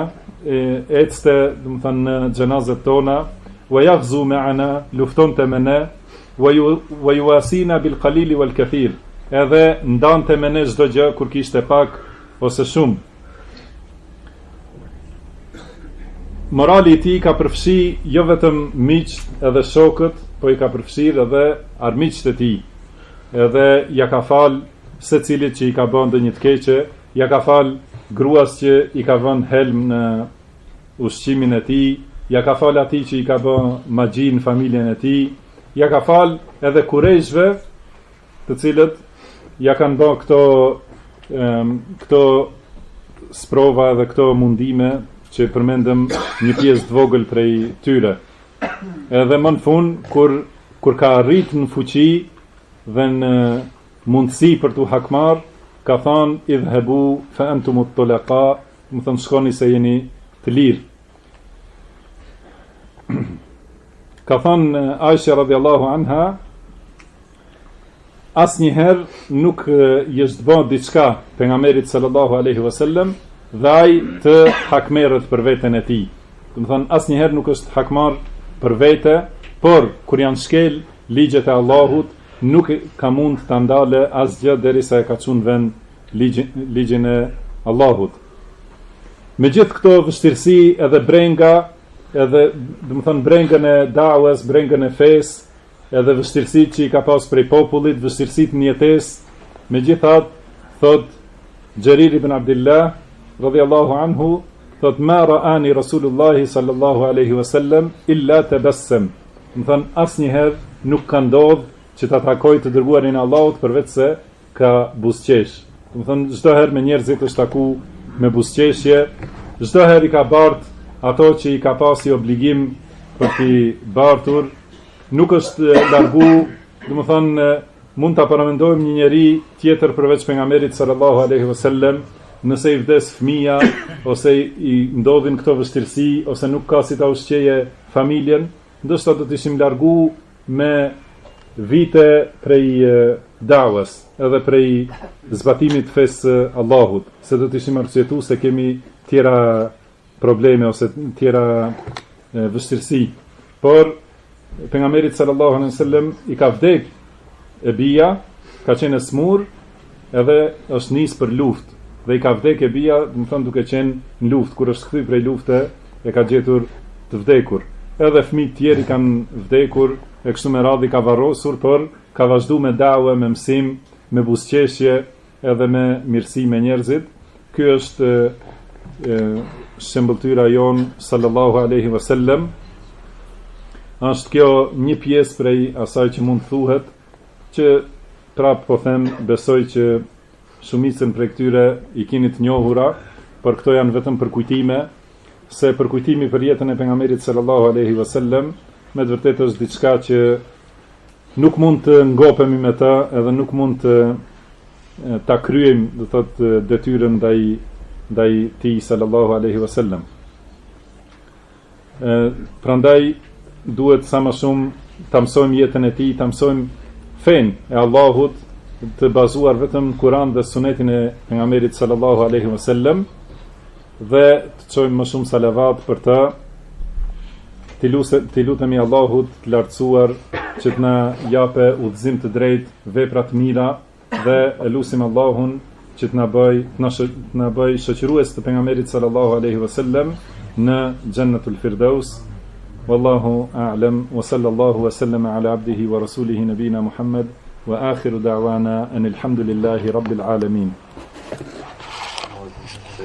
ecte, do të thënë në xhenazet tona, wa yaghzu ma'ana, luftonte me ne, wa yuasina bil qalili wal kathir, edhe ndante me ne çdo gjë kur kishte pak ose shumë. Morali i tij ka përfshi jo vetëm miqt edhe shokët, po i ka përfshirë edhe armiqtë e tij. Edhe ja ka fal secilit që i ka bën ndonjë të keqe, ja ka fal gruas që i ka vënë helm në ushqimin e tij, ja ka fal atij që i ka bën magji në familjen e tij, ja ka fal edhe kurreshve, të cilët ja kanë bën këto sprova dhe këto mundime që përmendëm një pjesë të vogël prej tyre. Edhe më në fund, kur ka arrit në fuqi dhe në mundësi për t'u hakmar, ka thënë idhhabu fa antumut tulaqa, më thënë shkoni se jeni të lirë. Ka thënë Aisha radhiyallahu anha, asnjëherë nuk është bën diçka pejgamberit sallallahu alaihi wasallam dhe ai të hakmerët për veten e tij. Do të thonë asnjëherë nuk është hakmar për vete, por kur janë shkel ligjet e Allahut, nuk ka mund të ndale asgjë derisa e ka çuar në vend ligjin e Allahut. Me gjithë këto vështirësi edhe brenga, edhe do të thonë brengën e dawes, brengën e fesë, edhe vështirësitë që i ka pas prej popullit, vështirësitë në jetesë, megjithatë thot Xherir ibn Abdullah radhiyallahu anhu, thot ma ra'ani Rasulullahi sallallahu alaihi wasallam illa tabassam. Do thon asnjëherë nuk ka ndodhur që ta takoj të dërguarin e Allahut përveç se ka buzëqesh. Do thon çdo herë me njerëzit është taku me buzëqeshje, çdo herë i ka bart ato që i ka pasi obligim për t'i bartur, nuk është largu, do thon mund ta paramendojmë një njeri tjetër përveç pejgamberit sallallahu alaihi wasallam, nëse i vdes fëmia ose i ndodhin këto vështirësi ose nuk ka si ta ushqeje familjen, ndoshta do të ishim largu me vite prej dawes, edhe prej zbatimit të fesë Allahut, se do të ishim arsyetuar se kemi tjera probleme ose tjera vështirësi. Por pejgamberit sallallahu alaihi wasallam i ka vdek e bija, ka qenë smur, edhe është nis për luftë. Dhe i ka vdek e bija, më thënë duke qenë në luftë, kur është kthy prej lufte, e ka gjetur të vdekur. Edhe fëmijët tjerë kanë vdekur, e kështu me radhë i ka varrosur, por ka vazhdu me dawe, me mësim, me buzëqeshje, edhe me mirësi me njerëzit. Ky është shembulltyra jon sallallahu alaihi wasallam. Është kjo një pjesë prej asaj që mund thuhet, që prap po them, besoj që shumicën prej këtyre i keni të njohura, por këto janë vetëm përkujtime, se përkujtimi për jetën e pejgamberit sallallahu alaihi wasallam me të vërtetë është diçka që nuk mund të ngopemi me ta, edhe nuk mund të ta kryejmë, do thotë, detyrën ndaj tij sallallahu alaihi wasallam. Prandaj duhet sa më shumë ta mësojmë jetën e tij, ta mësojmë fen e Allahut, të bazuar vetëm Kur'an dhe sunetin e pejgamberit sallallahu alaihi wasallam, dhe të çojmë më shumë salavat për të, të lutemi Allahut të lartësuar që të na jape udhëzim të drejtë, vepra të mira, dhe e lutim Allahun që të na bëj shoqërues të pejgamberit sallallahu alaihi wasallam në Jannatul Firdaus. Wallahu a'lam, wa sallallahu wa sallama ala abdihi wa rasulihi nabina Muhammad. وآخر دعوانا أن الحمد لله رب العالمين.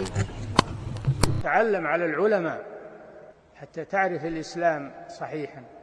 تعلم على العلماء حتى تعرف الإسلام صحيحا.